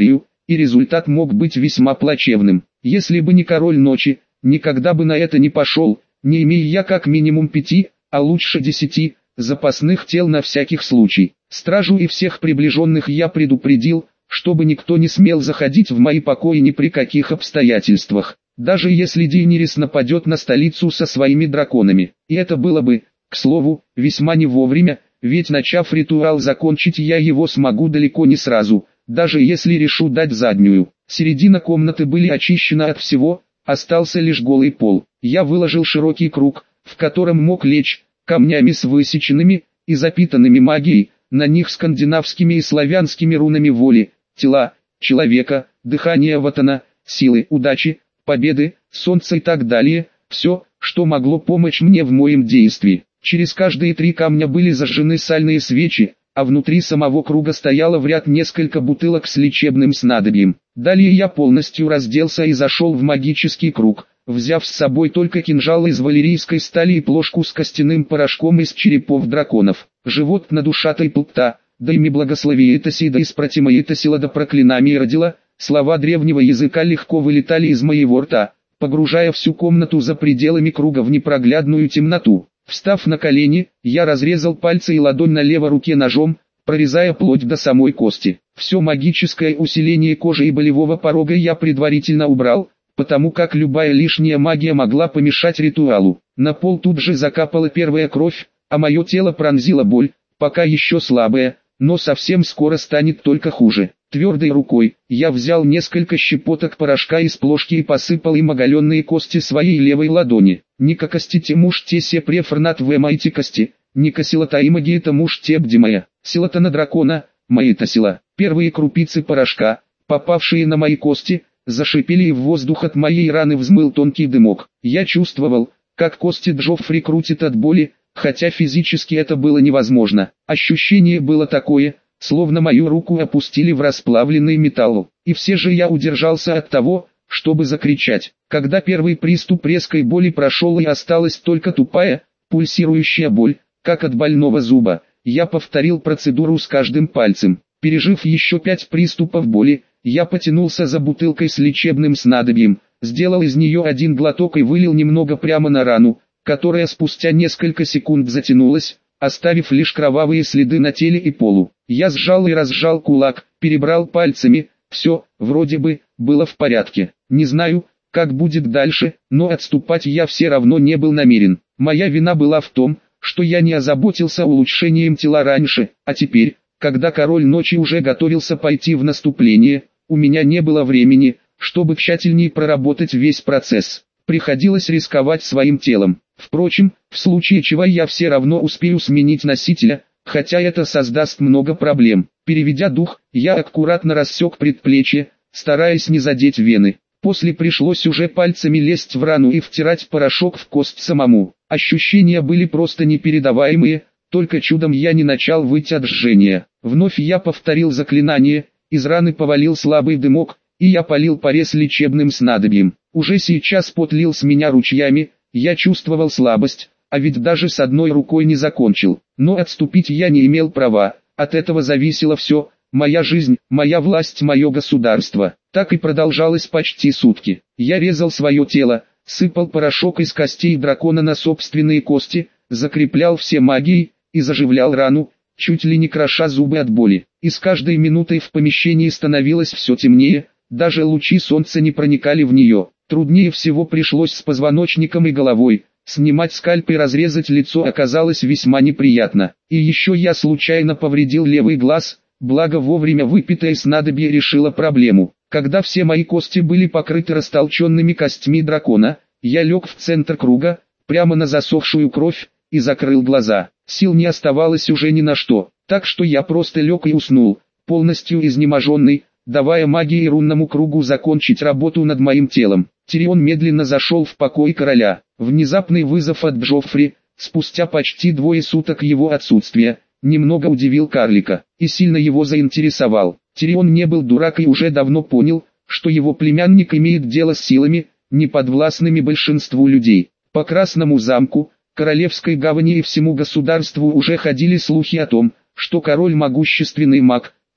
и результат мог быть весьма плачевным. Если бы не король ночи, никогда бы на это не пошел, не имея я как минимум пяти, а лучше десяти, запасных тел на всякий случай. Стражу и всех приближенных я предупредил, чтобы никто не смел заходить в мои покои ни при каких обстоятельствах, даже если Дейенерис нападет на столицу со своими драконами. И это было бы, к слову, весьма не вовремя, ведь начав ритуал закончить я его смогу далеко не сразу, даже если решу дать заднюю. Середина комнаты были очищена от всего, остался лишь голый пол. Я выложил широкий круг, в котором мог лечь, камнями с высеченными и запитанными магией, на них скандинавскими и славянскими рунами воли, тела, человека, дыхания ватана, силы, удачи, победы, солнца и так далее, все, что могло помочь мне в моем действии. Через каждые три камня были зажжены сальные свечи, а внутри самого круга стояло в ряд несколько бутылок с лечебным снадобьем. Далее я полностью разделся и зашел в магический круг, взяв с собой только кинжал из валерийской стали и плошку с костяным порошком из черепов драконов. Живот на душатой плута, да ими благословиетоси, да испратимоетосила, да проклинами родила, слова древнего языка легко вылетали из моего рта, погружая всю комнату за пределами круга в непроглядную темноту. Встав на колени, я разрезал пальцы и ладонь на левой руке ножом, прорезая плоть до самой кости. Все магическое усиление кожи и болевого порога я предварительно убрал, потому как любая лишняя магия могла помешать ритуалу. На пол тут же закапала первая кровь, а мое тело пронзила боль, пока еще слабая, но совсем скоро станет только хуже. Твердой рукой, я взял несколько щепоток порошка из плошки и посыпал им оголенные кости своей левой ладони. Ника костите муж те се префорнат в майте кости, ника силата и магиета муж те бдимая, силата на дракона, мои-то сила. Первые крупицы порошка, попавшие на мои кости, зашипели и в воздух от моей раны взмыл тонкий дымок. Я чувствовал, как кости Джоффри крутит от боли, хотя физически это было невозможно. Ощущение было такое, словно мою руку опустили в расплавленный металл. И все же я удержался от того, чтобы закричать. Когда первый приступ резкой боли прошел и осталась только тупая, пульсирующая боль, как от больного зуба, я повторил процедуру с каждым пальцем. Пережив еще пять приступов боли, я потянулся за бутылкой с лечебным снадобьем, сделал из нее один глоток и вылил немного прямо на рану, которая спустя несколько секунд затянулась, оставив лишь кровавые следы на теле и полу. Я сжал и разжал кулак, перебрал пальцами, все, вроде бы, было в порядке. Не знаю, как будет дальше, но отступать я все равно не был намерен. Моя вина была в том, что я не озаботился улучшением тела раньше, а теперь, когда король ночи уже готовился пойти в наступление, у меня не было времени, чтобы тщательнее проработать весь процесс. Приходилось рисковать своим телом. Впрочем, в случае чего я все равно успею сменить носителя, хотя это создаст много проблем. Переведя дух, я аккуратно рассек предплечье, стараясь не задеть вены. После пришлось уже пальцами лезть в рану и втирать порошок в кость самому. Ощущения были просто непередаваемые, только чудом я не начал выть от жжения. Вновь я повторил заклинание, из раны повалил слабый дымок, и я полил порез лечебным снадобьем. Уже сейчас пот лил с меня ручьями, я чувствовал слабость, а ведь даже с одной рукой не закончил. Но отступить я не имел права, от этого зависело все, моя жизнь, моя власть, мое государство. Так и продолжалось почти сутки. Я резал свое тело, сыпал порошок из костей дракона на собственные кости, закреплял все магией и заживлял рану, чуть ли не кроша зубы от боли. И с каждой минутой в помещении становилось все темнее, даже лучи солнца не проникали в нее. Труднее всего пришлось с позвоночником и головой. Снимать скальп и разрезать лицо оказалось весьма неприятно. И еще я случайно повредил левый глаз, благо вовремя выпитое снадобье решило проблему. Когда все мои кости были покрыты растолченными костьми дракона, я лег в центр круга, прямо на засохшую кровь, и закрыл глаза. Сил не оставалось уже ни на что, так что я просто лег и уснул, полностью изнеможенный, давая магии и рунному кругу закончить работу над моим телом. Тирион медленно зашел в покой короля. Внезапный вызов от Джоффри, спустя почти двое суток его отсутствия, немного удивил карлика и сильно его заинтересовал. Тирион не был дурак и уже давно понял, что его племянник имеет дело с силами, неподвластными большинству людей. По Красному замку, Королевской гавани и всему государству уже ходили слухи о том, что король могущественный маг,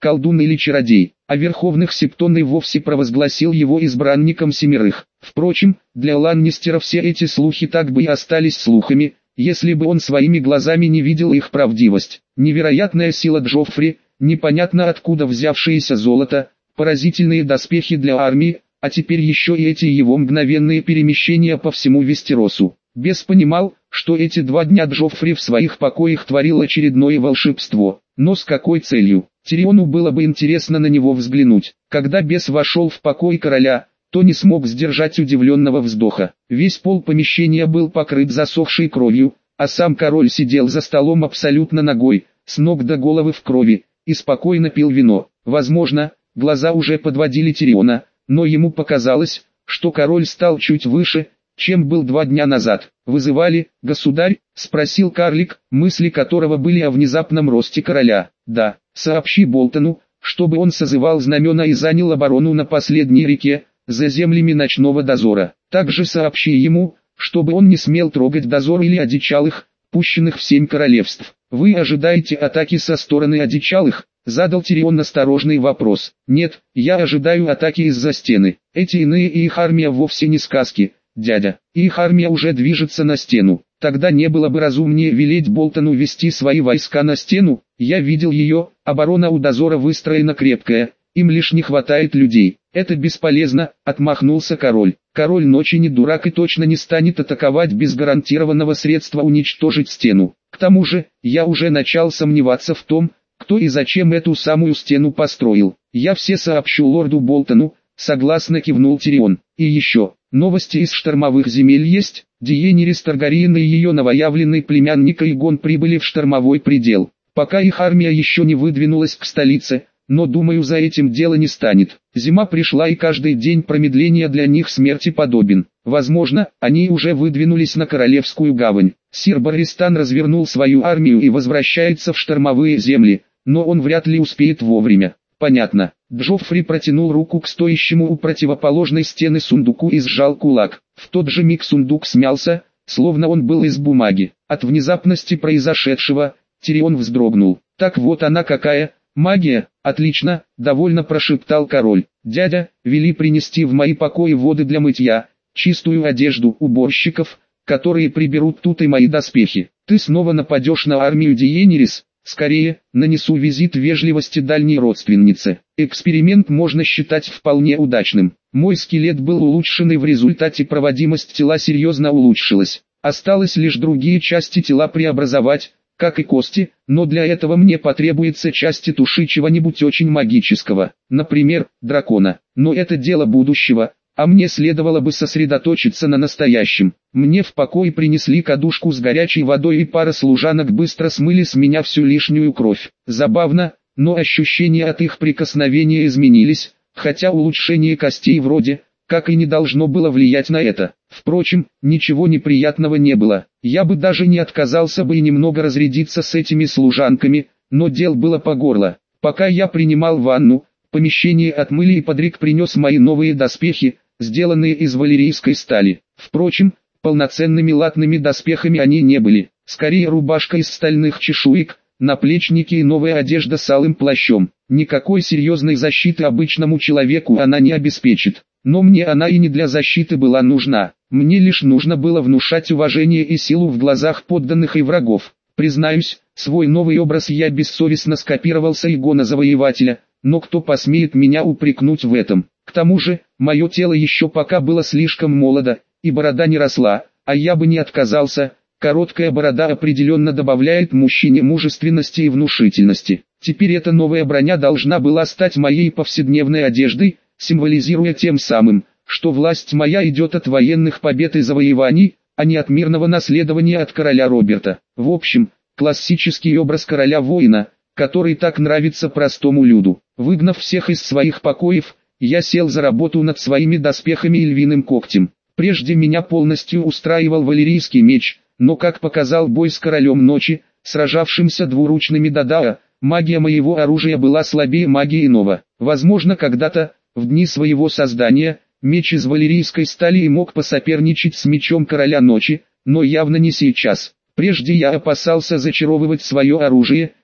колдун или чародей, а верховных септон и вовсе провозгласил его избранником семерых. Впрочем, для Ланнистера все эти слухи так бы и остались слухами, если бы он своими глазами не видел их правдивость. Невероятная сила Джоффри, непонятно откуда взявшееся золото, поразительные доспехи для армии, а теперь еще и эти его мгновенные перемещения по всему Вестеросу. Бес понимал, что эти два дня Джоффри в своих покоях творил очередное волшебство, но с какой целью? Тириону было бы интересно на него взглянуть. Когда бес вошел в покой короля, то не смог сдержать удивленного вздоха. Весь пол помещения был покрыт засохшей кровью, а сам король сидел за столом абсолютно нагой, с ног до головы в крови, и спокойно пил вино. Возможно, глаза уже подводили Тириона, но ему показалось, что король стал чуть выше, чем был два дня назад. «Вызывали, государь?» – спросил карлик, мысли которого были о внезапном росте короля. «Да, сообщи Болтону, чтобы он созывал знамена и занял оборону на последней реке, за землями ночного дозора. Также сообщи ему, чтобы он не смел трогать дозор или одичалых, пущенных в семь королевств. Вы ожидаете атаки со стороны одичалых?» — задал Тирион осторожный вопрос. «Нет, я ожидаю атаки из-за стены. Эти иные и их армия вовсе не сказки, дядя. Их армия уже движется на стену. Тогда не было бы разумнее велеть Болтону вести свои войска на стену. Я видел ее, оборона у дозора выстроена крепкая, им лишь не хватает людей». «Это бесполезно», — отмахнулся король. «Король ночи не дурак и точно не станет атаковать без гарантированного средства уничтожить стену. К тому же, я уже начал сомневаться в том, кто и зачем эту самую стену построил. Я все сообщу лорду Болтону», — согласно кивнул Тирион. «И еще, новости из штормовых земель есть?» Дейенерис Таргариен и ее новоявленный племянник Эйгон прибыли в штормовой предел. Пока их армия еще не выдвинулась к столице, но думаю, за этим дело не станет. Зима пришла, и каждый день промедления для них смерти подобен. Возможно, они уже выдвинулись на Королевскую гавань. Сир Барристан развернул свою армию и возвращается в штормовые земли, но он вряд ли успеет вовремя. Понятно. Джоффри протянул руку к стоящему у противоположной стены сундуку и сжал кулак. В тот же миг сундук смялся, словно он был из бумаги. От внезапности произошедшего, Тирион вздрогнул. «Так вот она какая, магия!» «Отлично», — довольно прошептал король. «Дядя, вели принести в мои покои воды для мытья, чистую одежду уборщиков, которые приберут тут и мои доспехи. Ты снова нападешь на армию Дейенерис?» «Скорее, нанесу визит вежливости дальней родственнице. Эксперимент можно считать вполне удачным. Мой скелет был улучшен, и в результате проводимость тела серьезно улучшилась. Осталось лишь другие части тела преобразовать, как и кости, но для этого мне потребуется части туши чего-нибудь очень магического, например, дракона. Но это дело будущего, а мне следовало бы сосредоточиться на настоящем. Мне в покой принесли кадушку с горячей водой, и пара служанок быстро смыли с меня всю лишнюю кровь. Забавно, но ощущения от их прикосновения изменились, хотя улучшение костей вроде как и не должно было влиять на это. Впрочем, ничего неприятного не было. Я бы даже не отказался бы и немного разрядиться с этими служанками, но дел было по горло. Пока я принимал ванну, помещение отмыли, и Подрик принес мои новые доспехи, сделанные из валерийской стали. Впрочем, полноценными латными доспехами они не были. Скорее рубашка из стальных чешуек, наплечники и новая одежда с алым плащом. Никакой серьезной защиты обычному человеку она не обеспечит. Но мне она и не для защиты была нужна. Мне лишь нужно было внушать уважение и силу в глазах подданных и врагов. Признаюсь, свой новый образ я бессовестно скопировал с Эйгона Завоевателя, но кто посмеет меня упрекнуть в этом? К тому же, мое тело еще пока было слишком молодо, и борода не росла, а я бы не отказался. Короткая борода определенно добавляет мужчине мужественности и внушительности. Теперь эта новая броня должна была стать моей повседневной одеждой, символизируя тем самым, что власть моя идет от военных побед и завоеваний, а не от мирного наследования от короля Роберта. В общем, классический образ короля-воина, который так нравится простому люду. Выгнав всех из своих покоев, я сел за работу над своими доспехами и львиным когтем. Прежде меня полностью устраивал валерийский меч, но как показал бой с королем ночи, сражавшимся двуручными Дадаа, магия моего оружия была слабее магии иного. Возможно, когда-то, в дни своего создания, меч из валерийской стали и мог посоперничать с мечом короля ночи, но явно не сейчас. Прежде я опасался зачаровывать свое оружие,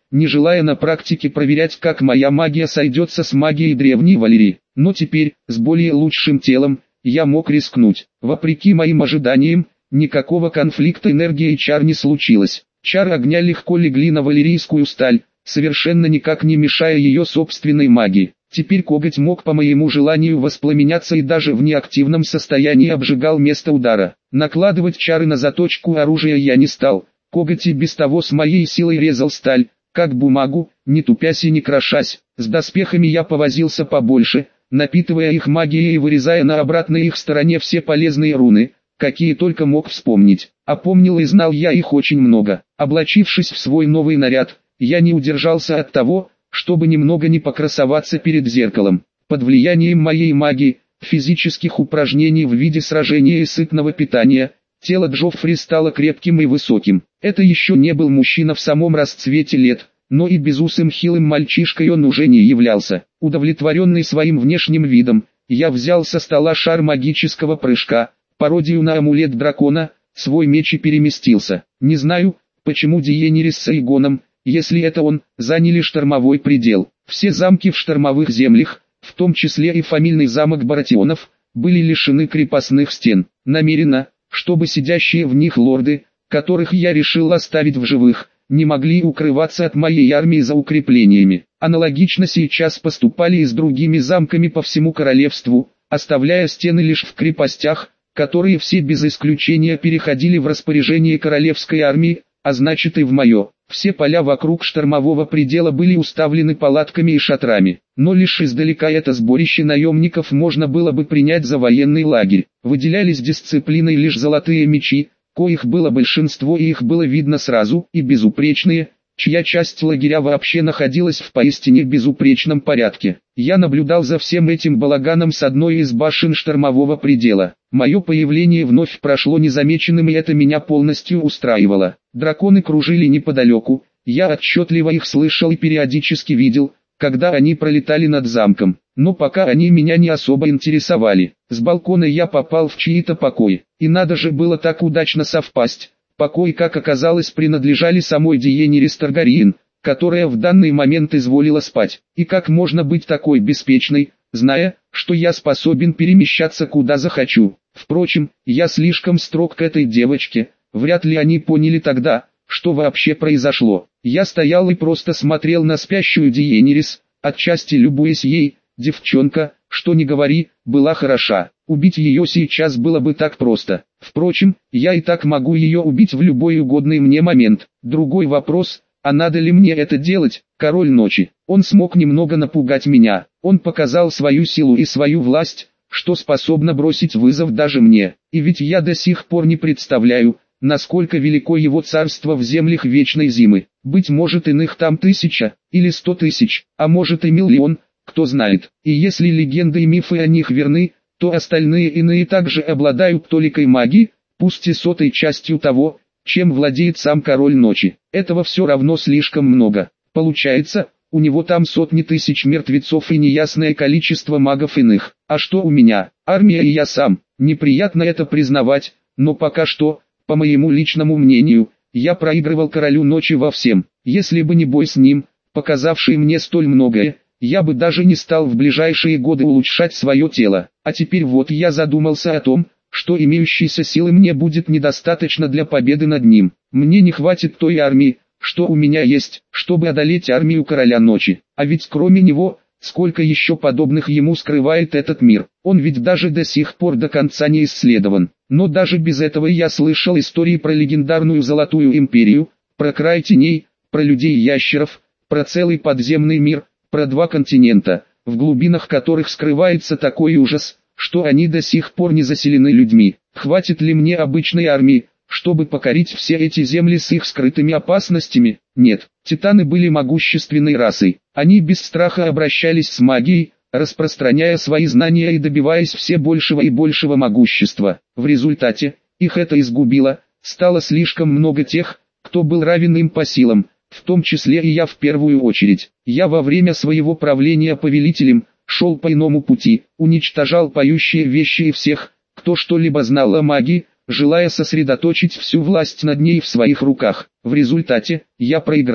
не желая на практике проверять, как моя магия сойдется с магией древней Валерии. Но теперь, с более лучшим телом, я мог рискнуть. Вопреки моим ожиданиям, никакого конфликта энергии и чар не случилось. Чары огня легко легли на валерийскую сталь, совершенно никак не мешая ее собственной магии. Теперь коготь мог по моему желанию воспламеняться и даже в неактивном состоянии обжигал место удара. Накладывать чары на заточку оружия я не стал. Коготь и без того с моей силой резал сталь, как бумагу, не тупясь и не крошась. С доспехами я повозился побольше, напитывая их магией и вырезая на обратной их стороне все полезные руны, какие только мог вспомнить. А помнил и знал я их очень много. Облачившись в свой новый наряд, я не удержался от того, чтобы немного не покрасоваться перед зеркалом. Под влиянием моей магии, физических упражнений в виде сражения и сытного питания, тело Джоффри стало крепким и высоким. Это еще не был мужчина в самом расцвете лет, но и безусым хилым мальчишкой он уже не являлся. Удовлетворенный своим внешним видом, я взял со стола шар магического прыжка, пародию на амулет дракона, свой меч и переместился. Не знаю, почему Дейенерис с Эйгоном, если это он, заняли штормовой предел. Все замки в штормовых землях, в том числе и фамильный замок Баратионов, были лишены крепостных стен. Намеренно, чтобы сидящие в них лорды, которых я решил оставить в живых, не могли укрываться от моей армии за укреплениями. Аналогично сейчас поступали и с другими замками по всему королевству, оставляя стены лишь в крепостях, которые все без исключения переходили в распоряжение королевской армии, а значит и в мое. Все поля вокруг штормового предела были уставлены палатками и шатрами, но лишь издалека это сборище наемников можно было бы принять за военный лагерь. Выделялись дисциплиной лишь золотые мечи, коих было большинство и их было видно сразу, и безупречные, чья часть лагеря вообще находилась в поистине безупречном порядке. Я наблюдал за всем этим балаганом с одной из башен штормового предела. Мое появление вновь прошло незамеченным, и это меня полностью устраивало. Драконы кружили неподалеку, я отчетливо их слышал и периодически видел, когда они пролетали над замком. Но пока они меня не особо интересовали. С балкона я попал в чьи-то покои, и надо же было так удачно совпасть. Покои, как оказалось, принадлежали самой Дейенерис Таргариен, которая в данный момент изволила спать. И как можно быть такой беспечной, зная, что я способен перемещаться куда захочу. Впрочем, я слишком строг к этой девочке, вряд ли они поняли тогда, что вообще произошло. Я стоял и просто смотрел на спящую Дейенерис, отчасти любуясь ей. Девчонка, что ни говори, была хороша. Убить ее сейчас было бы так просто. Впрочем, я и так могу ее убить в любой угодный мне момент. Другой вопрос, а надо ли мне это делать? Король ночи. Он смог немного напугать меня. Он показал свою силу и свою власть, что способно бросить вызов даже мне. И ведь я до сих пор не представляю, насколько велико его царство в землях вечной зимы. Быть может, иных там тысяча, или сто тысяч, а может и миллион. Кто знает, и если легенды и мифы о них верны, то остальные иные также обладают толикой магии, пусть и сотой частью того, чем владеет сам король ночи. Этого все равно слишком много. Получается, у него там сотни тысяч мертвецов и неясное количество магов иных. А что у меня? Армия и я сам. Неприятно это признавать, но пока что, по моему личному мнению, я проигрывал королю ночи во всем. Если бы не бой с ним, показавший мне столь многое, я бы даже не стал в ближайшие годы улучшать свое тело. А теперь вот я задумался о том, что имеющейся силы мне будет недостаточно для победы над ним. Мне не хватит той армии, что у меня есть, чтобы одолеть армию короля ночи. А ведь кроме него, сколько еще подобных ему скрывает этот мир. Он ведь даже до сих пор до конца не исследован. Но даже без этого я слышал истории про легендарную Золотую Империю, про край теней, про людей-ящеров, про целый подземный мир, про два континента, в глубинах которых скрывается такой ужас, что они до сих пор не заселены людьми. Хватит ли мне обычной армии, чтобы покорить все эти земли с их скрытыми опасностями? Нет, титаны были могущественной расой. Они без страха обращались с магией, распространяя свои знания и добиваясь все большего и большего могущества. В результате, их это изгубило, стало слишком много тех, кто был равен им по силам. В том числе и я в первую очередь. Я во время своего правления повелителем, шел по иному пути, уничтожал поющие вещи и всех, кто что-либо знал о магии, желая сосредоточить всю власть над ней в своих руках. В результате, я проиграл.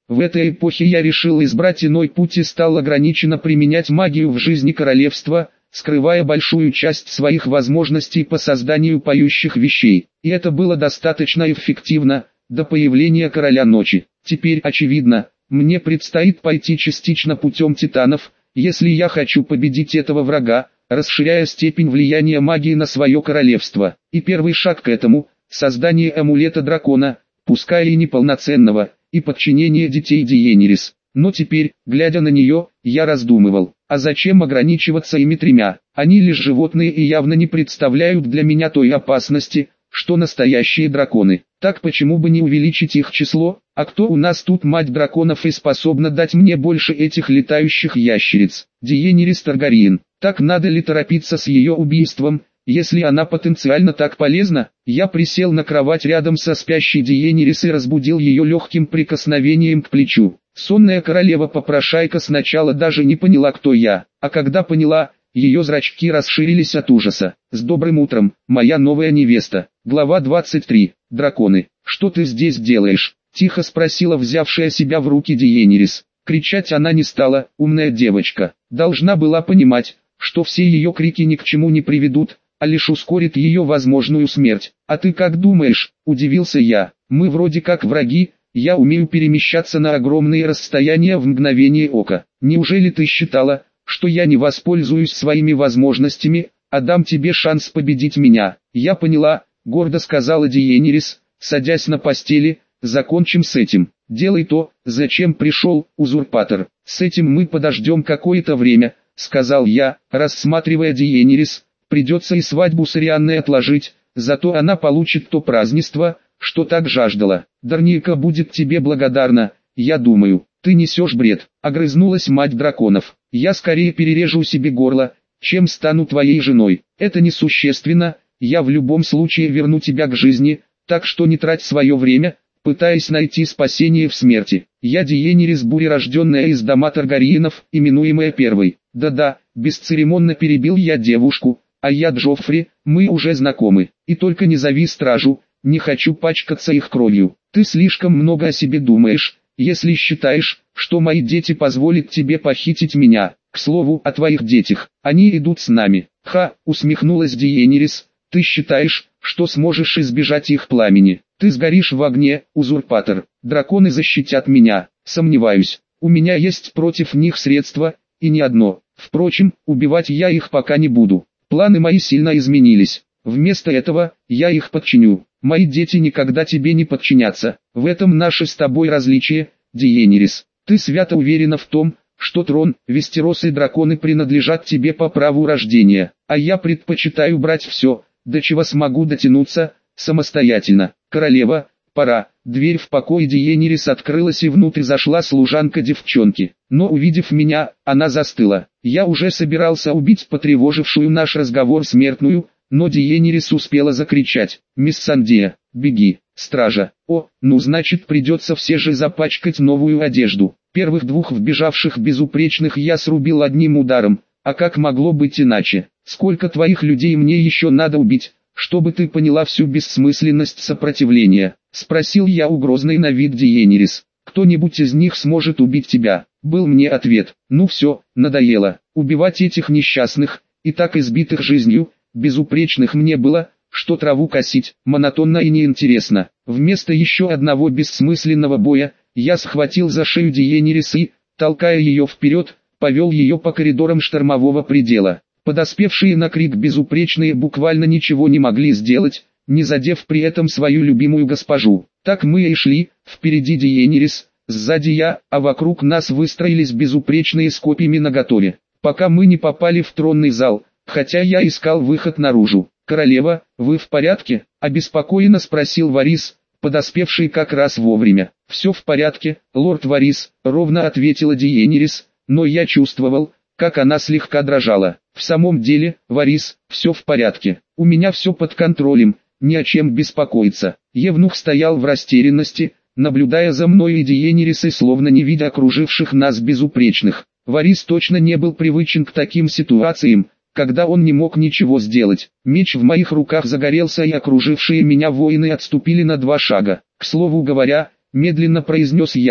В этой эпохе я решил избрать иной путь и стал ограниченно применять магию в жизни королевства, скрывая большую часть своих возможностей по созданию поющих вещей. И это было достаточно эффективно, до появления Короля Ночи. Теперь, очевидно, мне предстоит пойти частично путем титанов, если я хочу победить этого врага, расширяя степень влияния магии на свое королевство. И первый шаг к этому – создание амулета дракона, пускай и неполноценного, и подчинение детей Дейенерис. Но теперь, глядя на нее, я раздумывал, а зачем ограничиваться ими тремя? Они лишь животные и явно не представляют для меня той опасности, что настоящие драконы. Так почему бы не увеличить их число? А кто у нас тут мать драконов и способна дать мне больше этих летающих ящериц? Дейенерис Таргариен. Так надо ли торопиться с ее убийством, если она потенциально так полезна? Я присел на кровать рядом со спящей Дейенерис и разбудил ее легким прикосновением к плечу. Сонная королева-попрошайка сначала даже не поняла, кто я, а когда поняла, ее зрачки расширились от ужаса. «С добрым утром, моя новая невеста». Глава двадцать три. Драконы. «Что ты здесь делаешь?» – тихо спросила взявшая себя в руки Дейенерис. Кричать она не стала, умная девочка. Должна была понимать, что все ее крики ни к чему не приведут, а лишь ускорит ее возможную смерть. «А ты как думаешь?» – удивился я. «Мы вроде как враги, я умею перемещаться на огромные расстояния в мгновение ока. Неужели ты считала, что я не воспользуюсь своими возможностями, а дам тебе шанс победить меня?» «Я поняла», — гордо сказала Дейенерис, садясь на постели. «Закончим с этим. Делай то, зачем пришел, узурпатор. С этим мы подождем какое-то время», — сказал я, рассматривая Дейенерис. «Придется и свадьбу с Арианной отложить, зато она получит то празднество, что так жаждала. Дарнийка будет тебе благодарна, я думаю». «Ты несешь бред», — огрызнулась мать драконов. «Я скорее перережу себе горло, чем стану твоей женой. Это несущественно, я в любом случае верну тебя к жизни, так что не трать свое время, пытаясь найти спасение в смерти. Я Дейенерис Буря, рожденная из дома Таргариенов, именуемая Первой». «Да-да», — бесцеремонно перебил я девушку, «а я Джоффри, мы уже знакомы. И только не зови стражу, не хочу пачкаться их кровью. Ты слишком много о себе думаешь, если считаешь, что мои дети позволят тебе похитить меня. К слову, о твоих детях, они идут с нами». «Ха», — усмехнулась Дейенерис, «ты считаешь, что сможешь избежать их пламени? Ты сгоришь в огне, узурпатор. Драконы защитят меня». «Сомневаюсь. У меня есть против них средства, и не одно. Впрочем, убивать я их пока не буду. Планы мои сильно изменились. Вместо этого, я их подчиню. Мои дети никогда тебе не подчинятся. В этом наше с тобой различие, Дейенерис. Ты свято уверена в том, что трон, Вестерос и драконы принадлежат тебе по праву рождения, а я предпочитаю брать все, до чего смогу дотянуться, самостоятельно. Королева, пора». Дверь в покой Дейенерис открылась, и внутрь зашла служанка девчонки. Но увидев меня, она застыла. Я уже собирался убить потревожившую наш разговор смертную, но Дейенерис успела закричать: «Миссандия, беги, стража!» «О, ну значит придется все же запачкать новую одежду». Первых двух вбежавших безупречных я срубил одним ударом, а как могло быть иначе? «Сколько твоих людей мне еще надо убить, чтобы ты поняла всю бессмысленность сопротивления?» — спросил я у грозной на вид Дейенерис. «Кто-нибудь из них сможет убить тебя?» — был мне ответ. «Ну все, надоело. Убивать этих несчастных, и так избитых жизнью, безупречных мне было, что траву косить, монотонно и неинтересно». Вместо еще одного бессмысленного боя, я схватил за шею Дейенерис и, толкая ее вперед, повел ее по коридорам штормового предела. Подоспевшие на крик безупречные буквально ничего не могли сделать, не задев при этом свою любимую госпожу. Так мы и шли, впереди Дейенерис, сзади я, а вокруг нас выстроились безупречные с копьями наготове. Пока мы не попали в тронный зал, хотя я искал выход наружу. «Королева, вы в порядке?» — обеспокоенно спросил Варис, подоспевший как раз вовремя. «Все в порядке, лорд Варис», — ровно ответила Дейенерис, но я чувствовал, как она слегка дрожала. «В самом деле, Варис, все в порядке, у меня все под контролем, ни о чем беспокоиться». Евнух стоял в растерянности, наблюдая за мной и Дейенерис, и словно не видя окруживших нас безупречных. Варис точно не был привычен к таким ситуациям, когда он не мог ничего сделать. Меч в моих руках загорелся, и окружившие меня воины отступили на два шага. «К слову говоря», — медленно произнес я,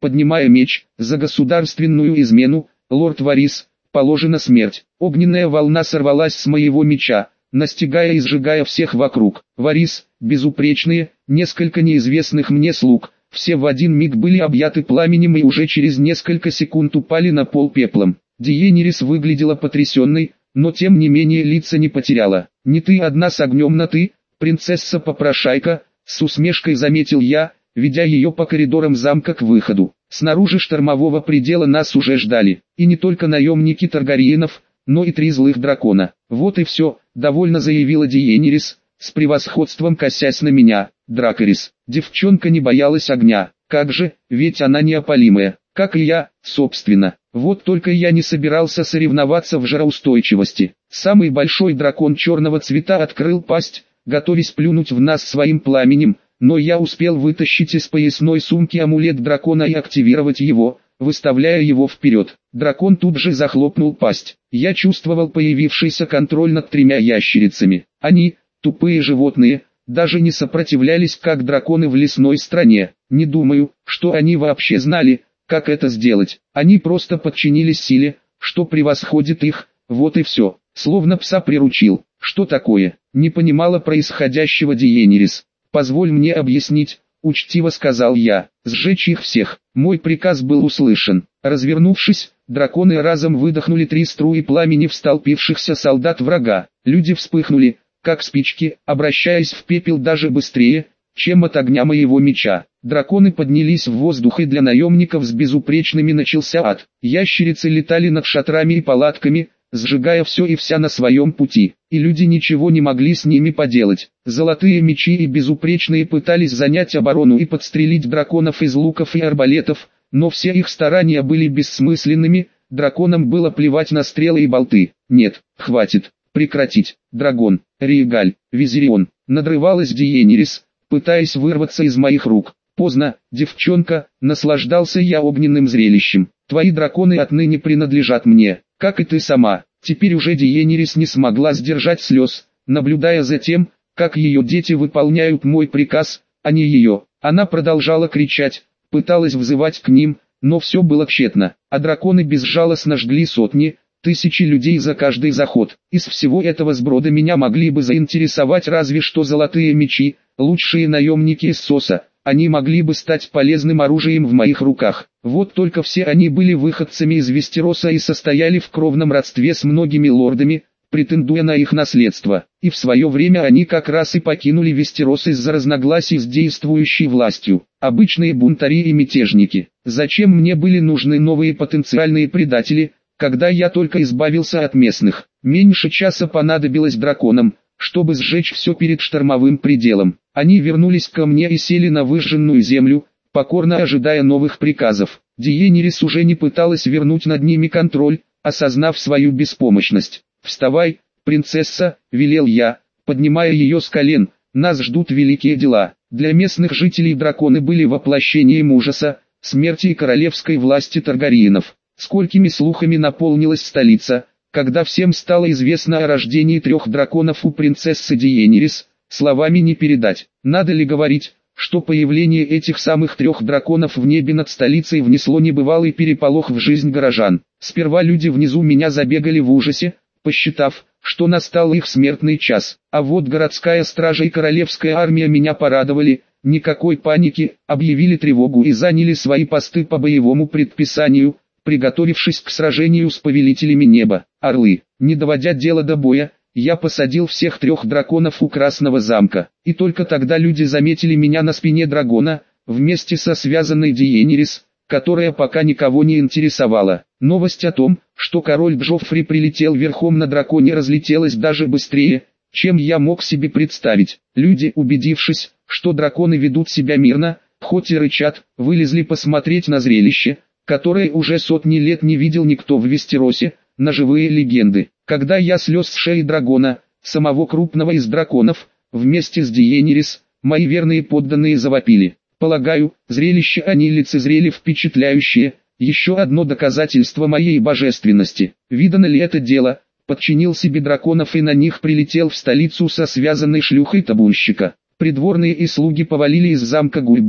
поднимая меч, за государственную измену, лорд Варис, положена смерть. Огненная волна сорвалась с моего меча, настигая и сжигая всех вокруг. Варис, безупречные, несколько неизвестных мне слуг, все в один миг были объяты пламенем и уже через несколько секунд упали на пол пеплом. Дейенерис выглядела потрясенной, но тем не менее лица не потеряла. «Не ты одна с огнем на ты, принцесса-попрошайка», с усмешкой заметил я, ведя ее по коридорам замка к выходу. Снаружи штормового предела нас уже ждали, и не только наемники Таргариенов, но и три злых дракона. «Вот и все», — довольно заявила Дейенерис, с превосходством косясь на меня. «Дракорис, девчонка не боялась огня, как же, ведь она неопалимая, как и я, собственно. Вот только я не собирался соревноваться в жароустойчивости». Самый большой дракон черного цвета открыл пасть, готовясь плюнуть в нас своим пламенем, но я успел вытащить из поясной сумки амулет дракона и активировать его, выставляя его вперед. Дракон тут же захлопнул пасть. Я чувствовал появившийся контроль над тремя ящерицами. Они, тупые животные, даже не сопротивлялись, как драконы в лесной стране. Не думаю, что они вообще знали, как это сделать. Они просто подчинились силе, что превосходит их, вот и все. Словно пса приручил. «Что такое?» — не понимала происходящего Дейенерис. «Позволь мне объяснить», — учтиво сказал я. «Сжечь их всех». Мой приказ был услышан. Развернувшись, драконы разом выдохнули три струи пламени в столпившихся солдат врага. Люди вспыхнули, как спички, обращаясь в пепел даже быстрее, чем от огня моего меча. Драконы поднялись в воздух, и для наемников с безупречными начался ад. Ящерицы летали над шатрами и палатками, сжигая все и вся на своем пути, и люди ничего не могли с ними поделать. Золотые мечи и безупречные пытались занять оборону и подстрелить драконов из луков и арбалетов, но все их старания были бессмысленными, драконам было плевать на стрелы и болты. «Нет, хватит, прекратить, Драгон, Риегаль, Визирион», надрывалась Дейенерис, пытаясь вырваться из моих рук. «Поздно, девчонка», наслаждался я огненным зрелищем. «Твои драконы отныне принадлежат мне, как и ты сама». Теперь уже Дейенерис не смогла сдержать слез, наблюдая за тем, как ее дети выполняют мой приказ, а не ее. Она продолжала кричать, пыталась взывать к ним, но все было тщетно, а драконы безжалостно жгли сотни, тысячи людей за каждый заход. Из всего этого сброда меня могли бы заинтересовать разве что золотые мечи, лучшие наемники из Соса. Они могли бы стать полезным оружием в моих руках. Вот только все они были выходцами из Вестероса и состояли в кровном родстве с многими лордами, претендуя на их наследство. И в свое время они как раз и покинули Вестерос из-за разногласий с действующей властью. Обычные бунтари и мятежники. Зачем мне были нужны новые потенциальные предатели, когда я только избавился от местных? Меньше часа понадобилось драконам, чтобы сжечь все перед штормовым пределом. Они вернулись ко мне и сели на выжженную землю, покорно ожидая новых приказов. Дейенерис уже не пыталась вернуть над ними контроль, осознав свою беспомощность. «Вставай, принцесса», — велел я, поднимая ее с колен, — «нас ждут великие дела». Для местных жителей драконы были воплощением ужаса, смерти и королевской власти Таргариенов. Сколькими слухами наполнилась столица, когда всем стало известно о рождении трех драконов у принцессы Дейенерис, словами не передать. Надо ли говорить, что появление этих самых трех драконов в небе над столицей внесло небывалый переполох в жизнь горожан. Сперва люди внизу меня забегали в ужасе, посчитав, что настал их смертный час. А вот городская стража и королевская армия меня порадовали, никакой паники, объявили тревогу и заняли свои посты по боевому предписанию, приготовившись к сражению с повелителями неба. Орлы, не доводя дело до боя, я посадил всех трех драконов у Красного замка, и только тогда люди заметили меня на спине дракона, вместе со связанной Дейенерис, которая пока никого не интересовала. Новость о том, что король Джоффри прилетел верхом на драконе, разлетелась даже быстрее, чем я мог себе представить. Люди, убедившись, что драконы ведут себя мирно, хоть и рычат, вылезли посмотреть на зрелище, которое уже сотни лет не видел никто в Вестеросе, на живые легенды. Когда я слез с шеи дракона, самого крупного из драконов, вместе с Дейенерис, мои верные подданные завопили. Полагаю, зрелище они лицезрели впечатляющее, еще одно доказательство моей божественности. Видано ли это дело, подчинил себе драконов и на них прилетел в столицу со связанной шлюхой табунщика. Придворные и слуги повалили из замка гурьбой,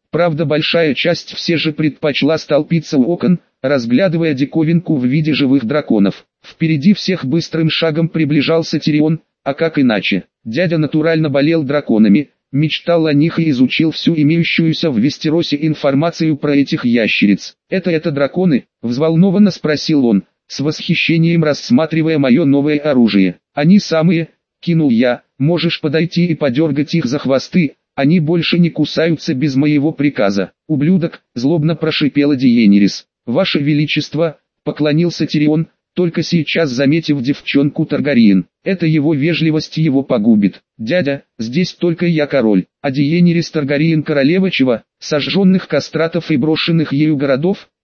Правда, большая часть все же предпочла столпиться у окон, разглядывая диковинку в виде живых драконов. Впереди всех быстрым шагом приближался Тирион, а как иначе? Дядя натурально болел драконами, мечтал о них и изучил всю имеющуюся в Вестеросе информацию про этих ящериц. «Это это драконы?» – взволнованно спросил он, с восхищением рассматривая мое новое оружие. «Они самые», – кинул я, – «можешь подойти и подергать их за хвосты, они больше не кусаются без моего приказа». «Ублюдок», – злобно прошипела Дейенерис. «Ваше Величество», – поклонился Тирион, только сейчас заметив девчонку Таргариен. «Это его вежливость его погубит. Дядя, здесь только я король, а Дейенерис Таргариен королева чего? Сожженных кастратов и брошенных ею городов?»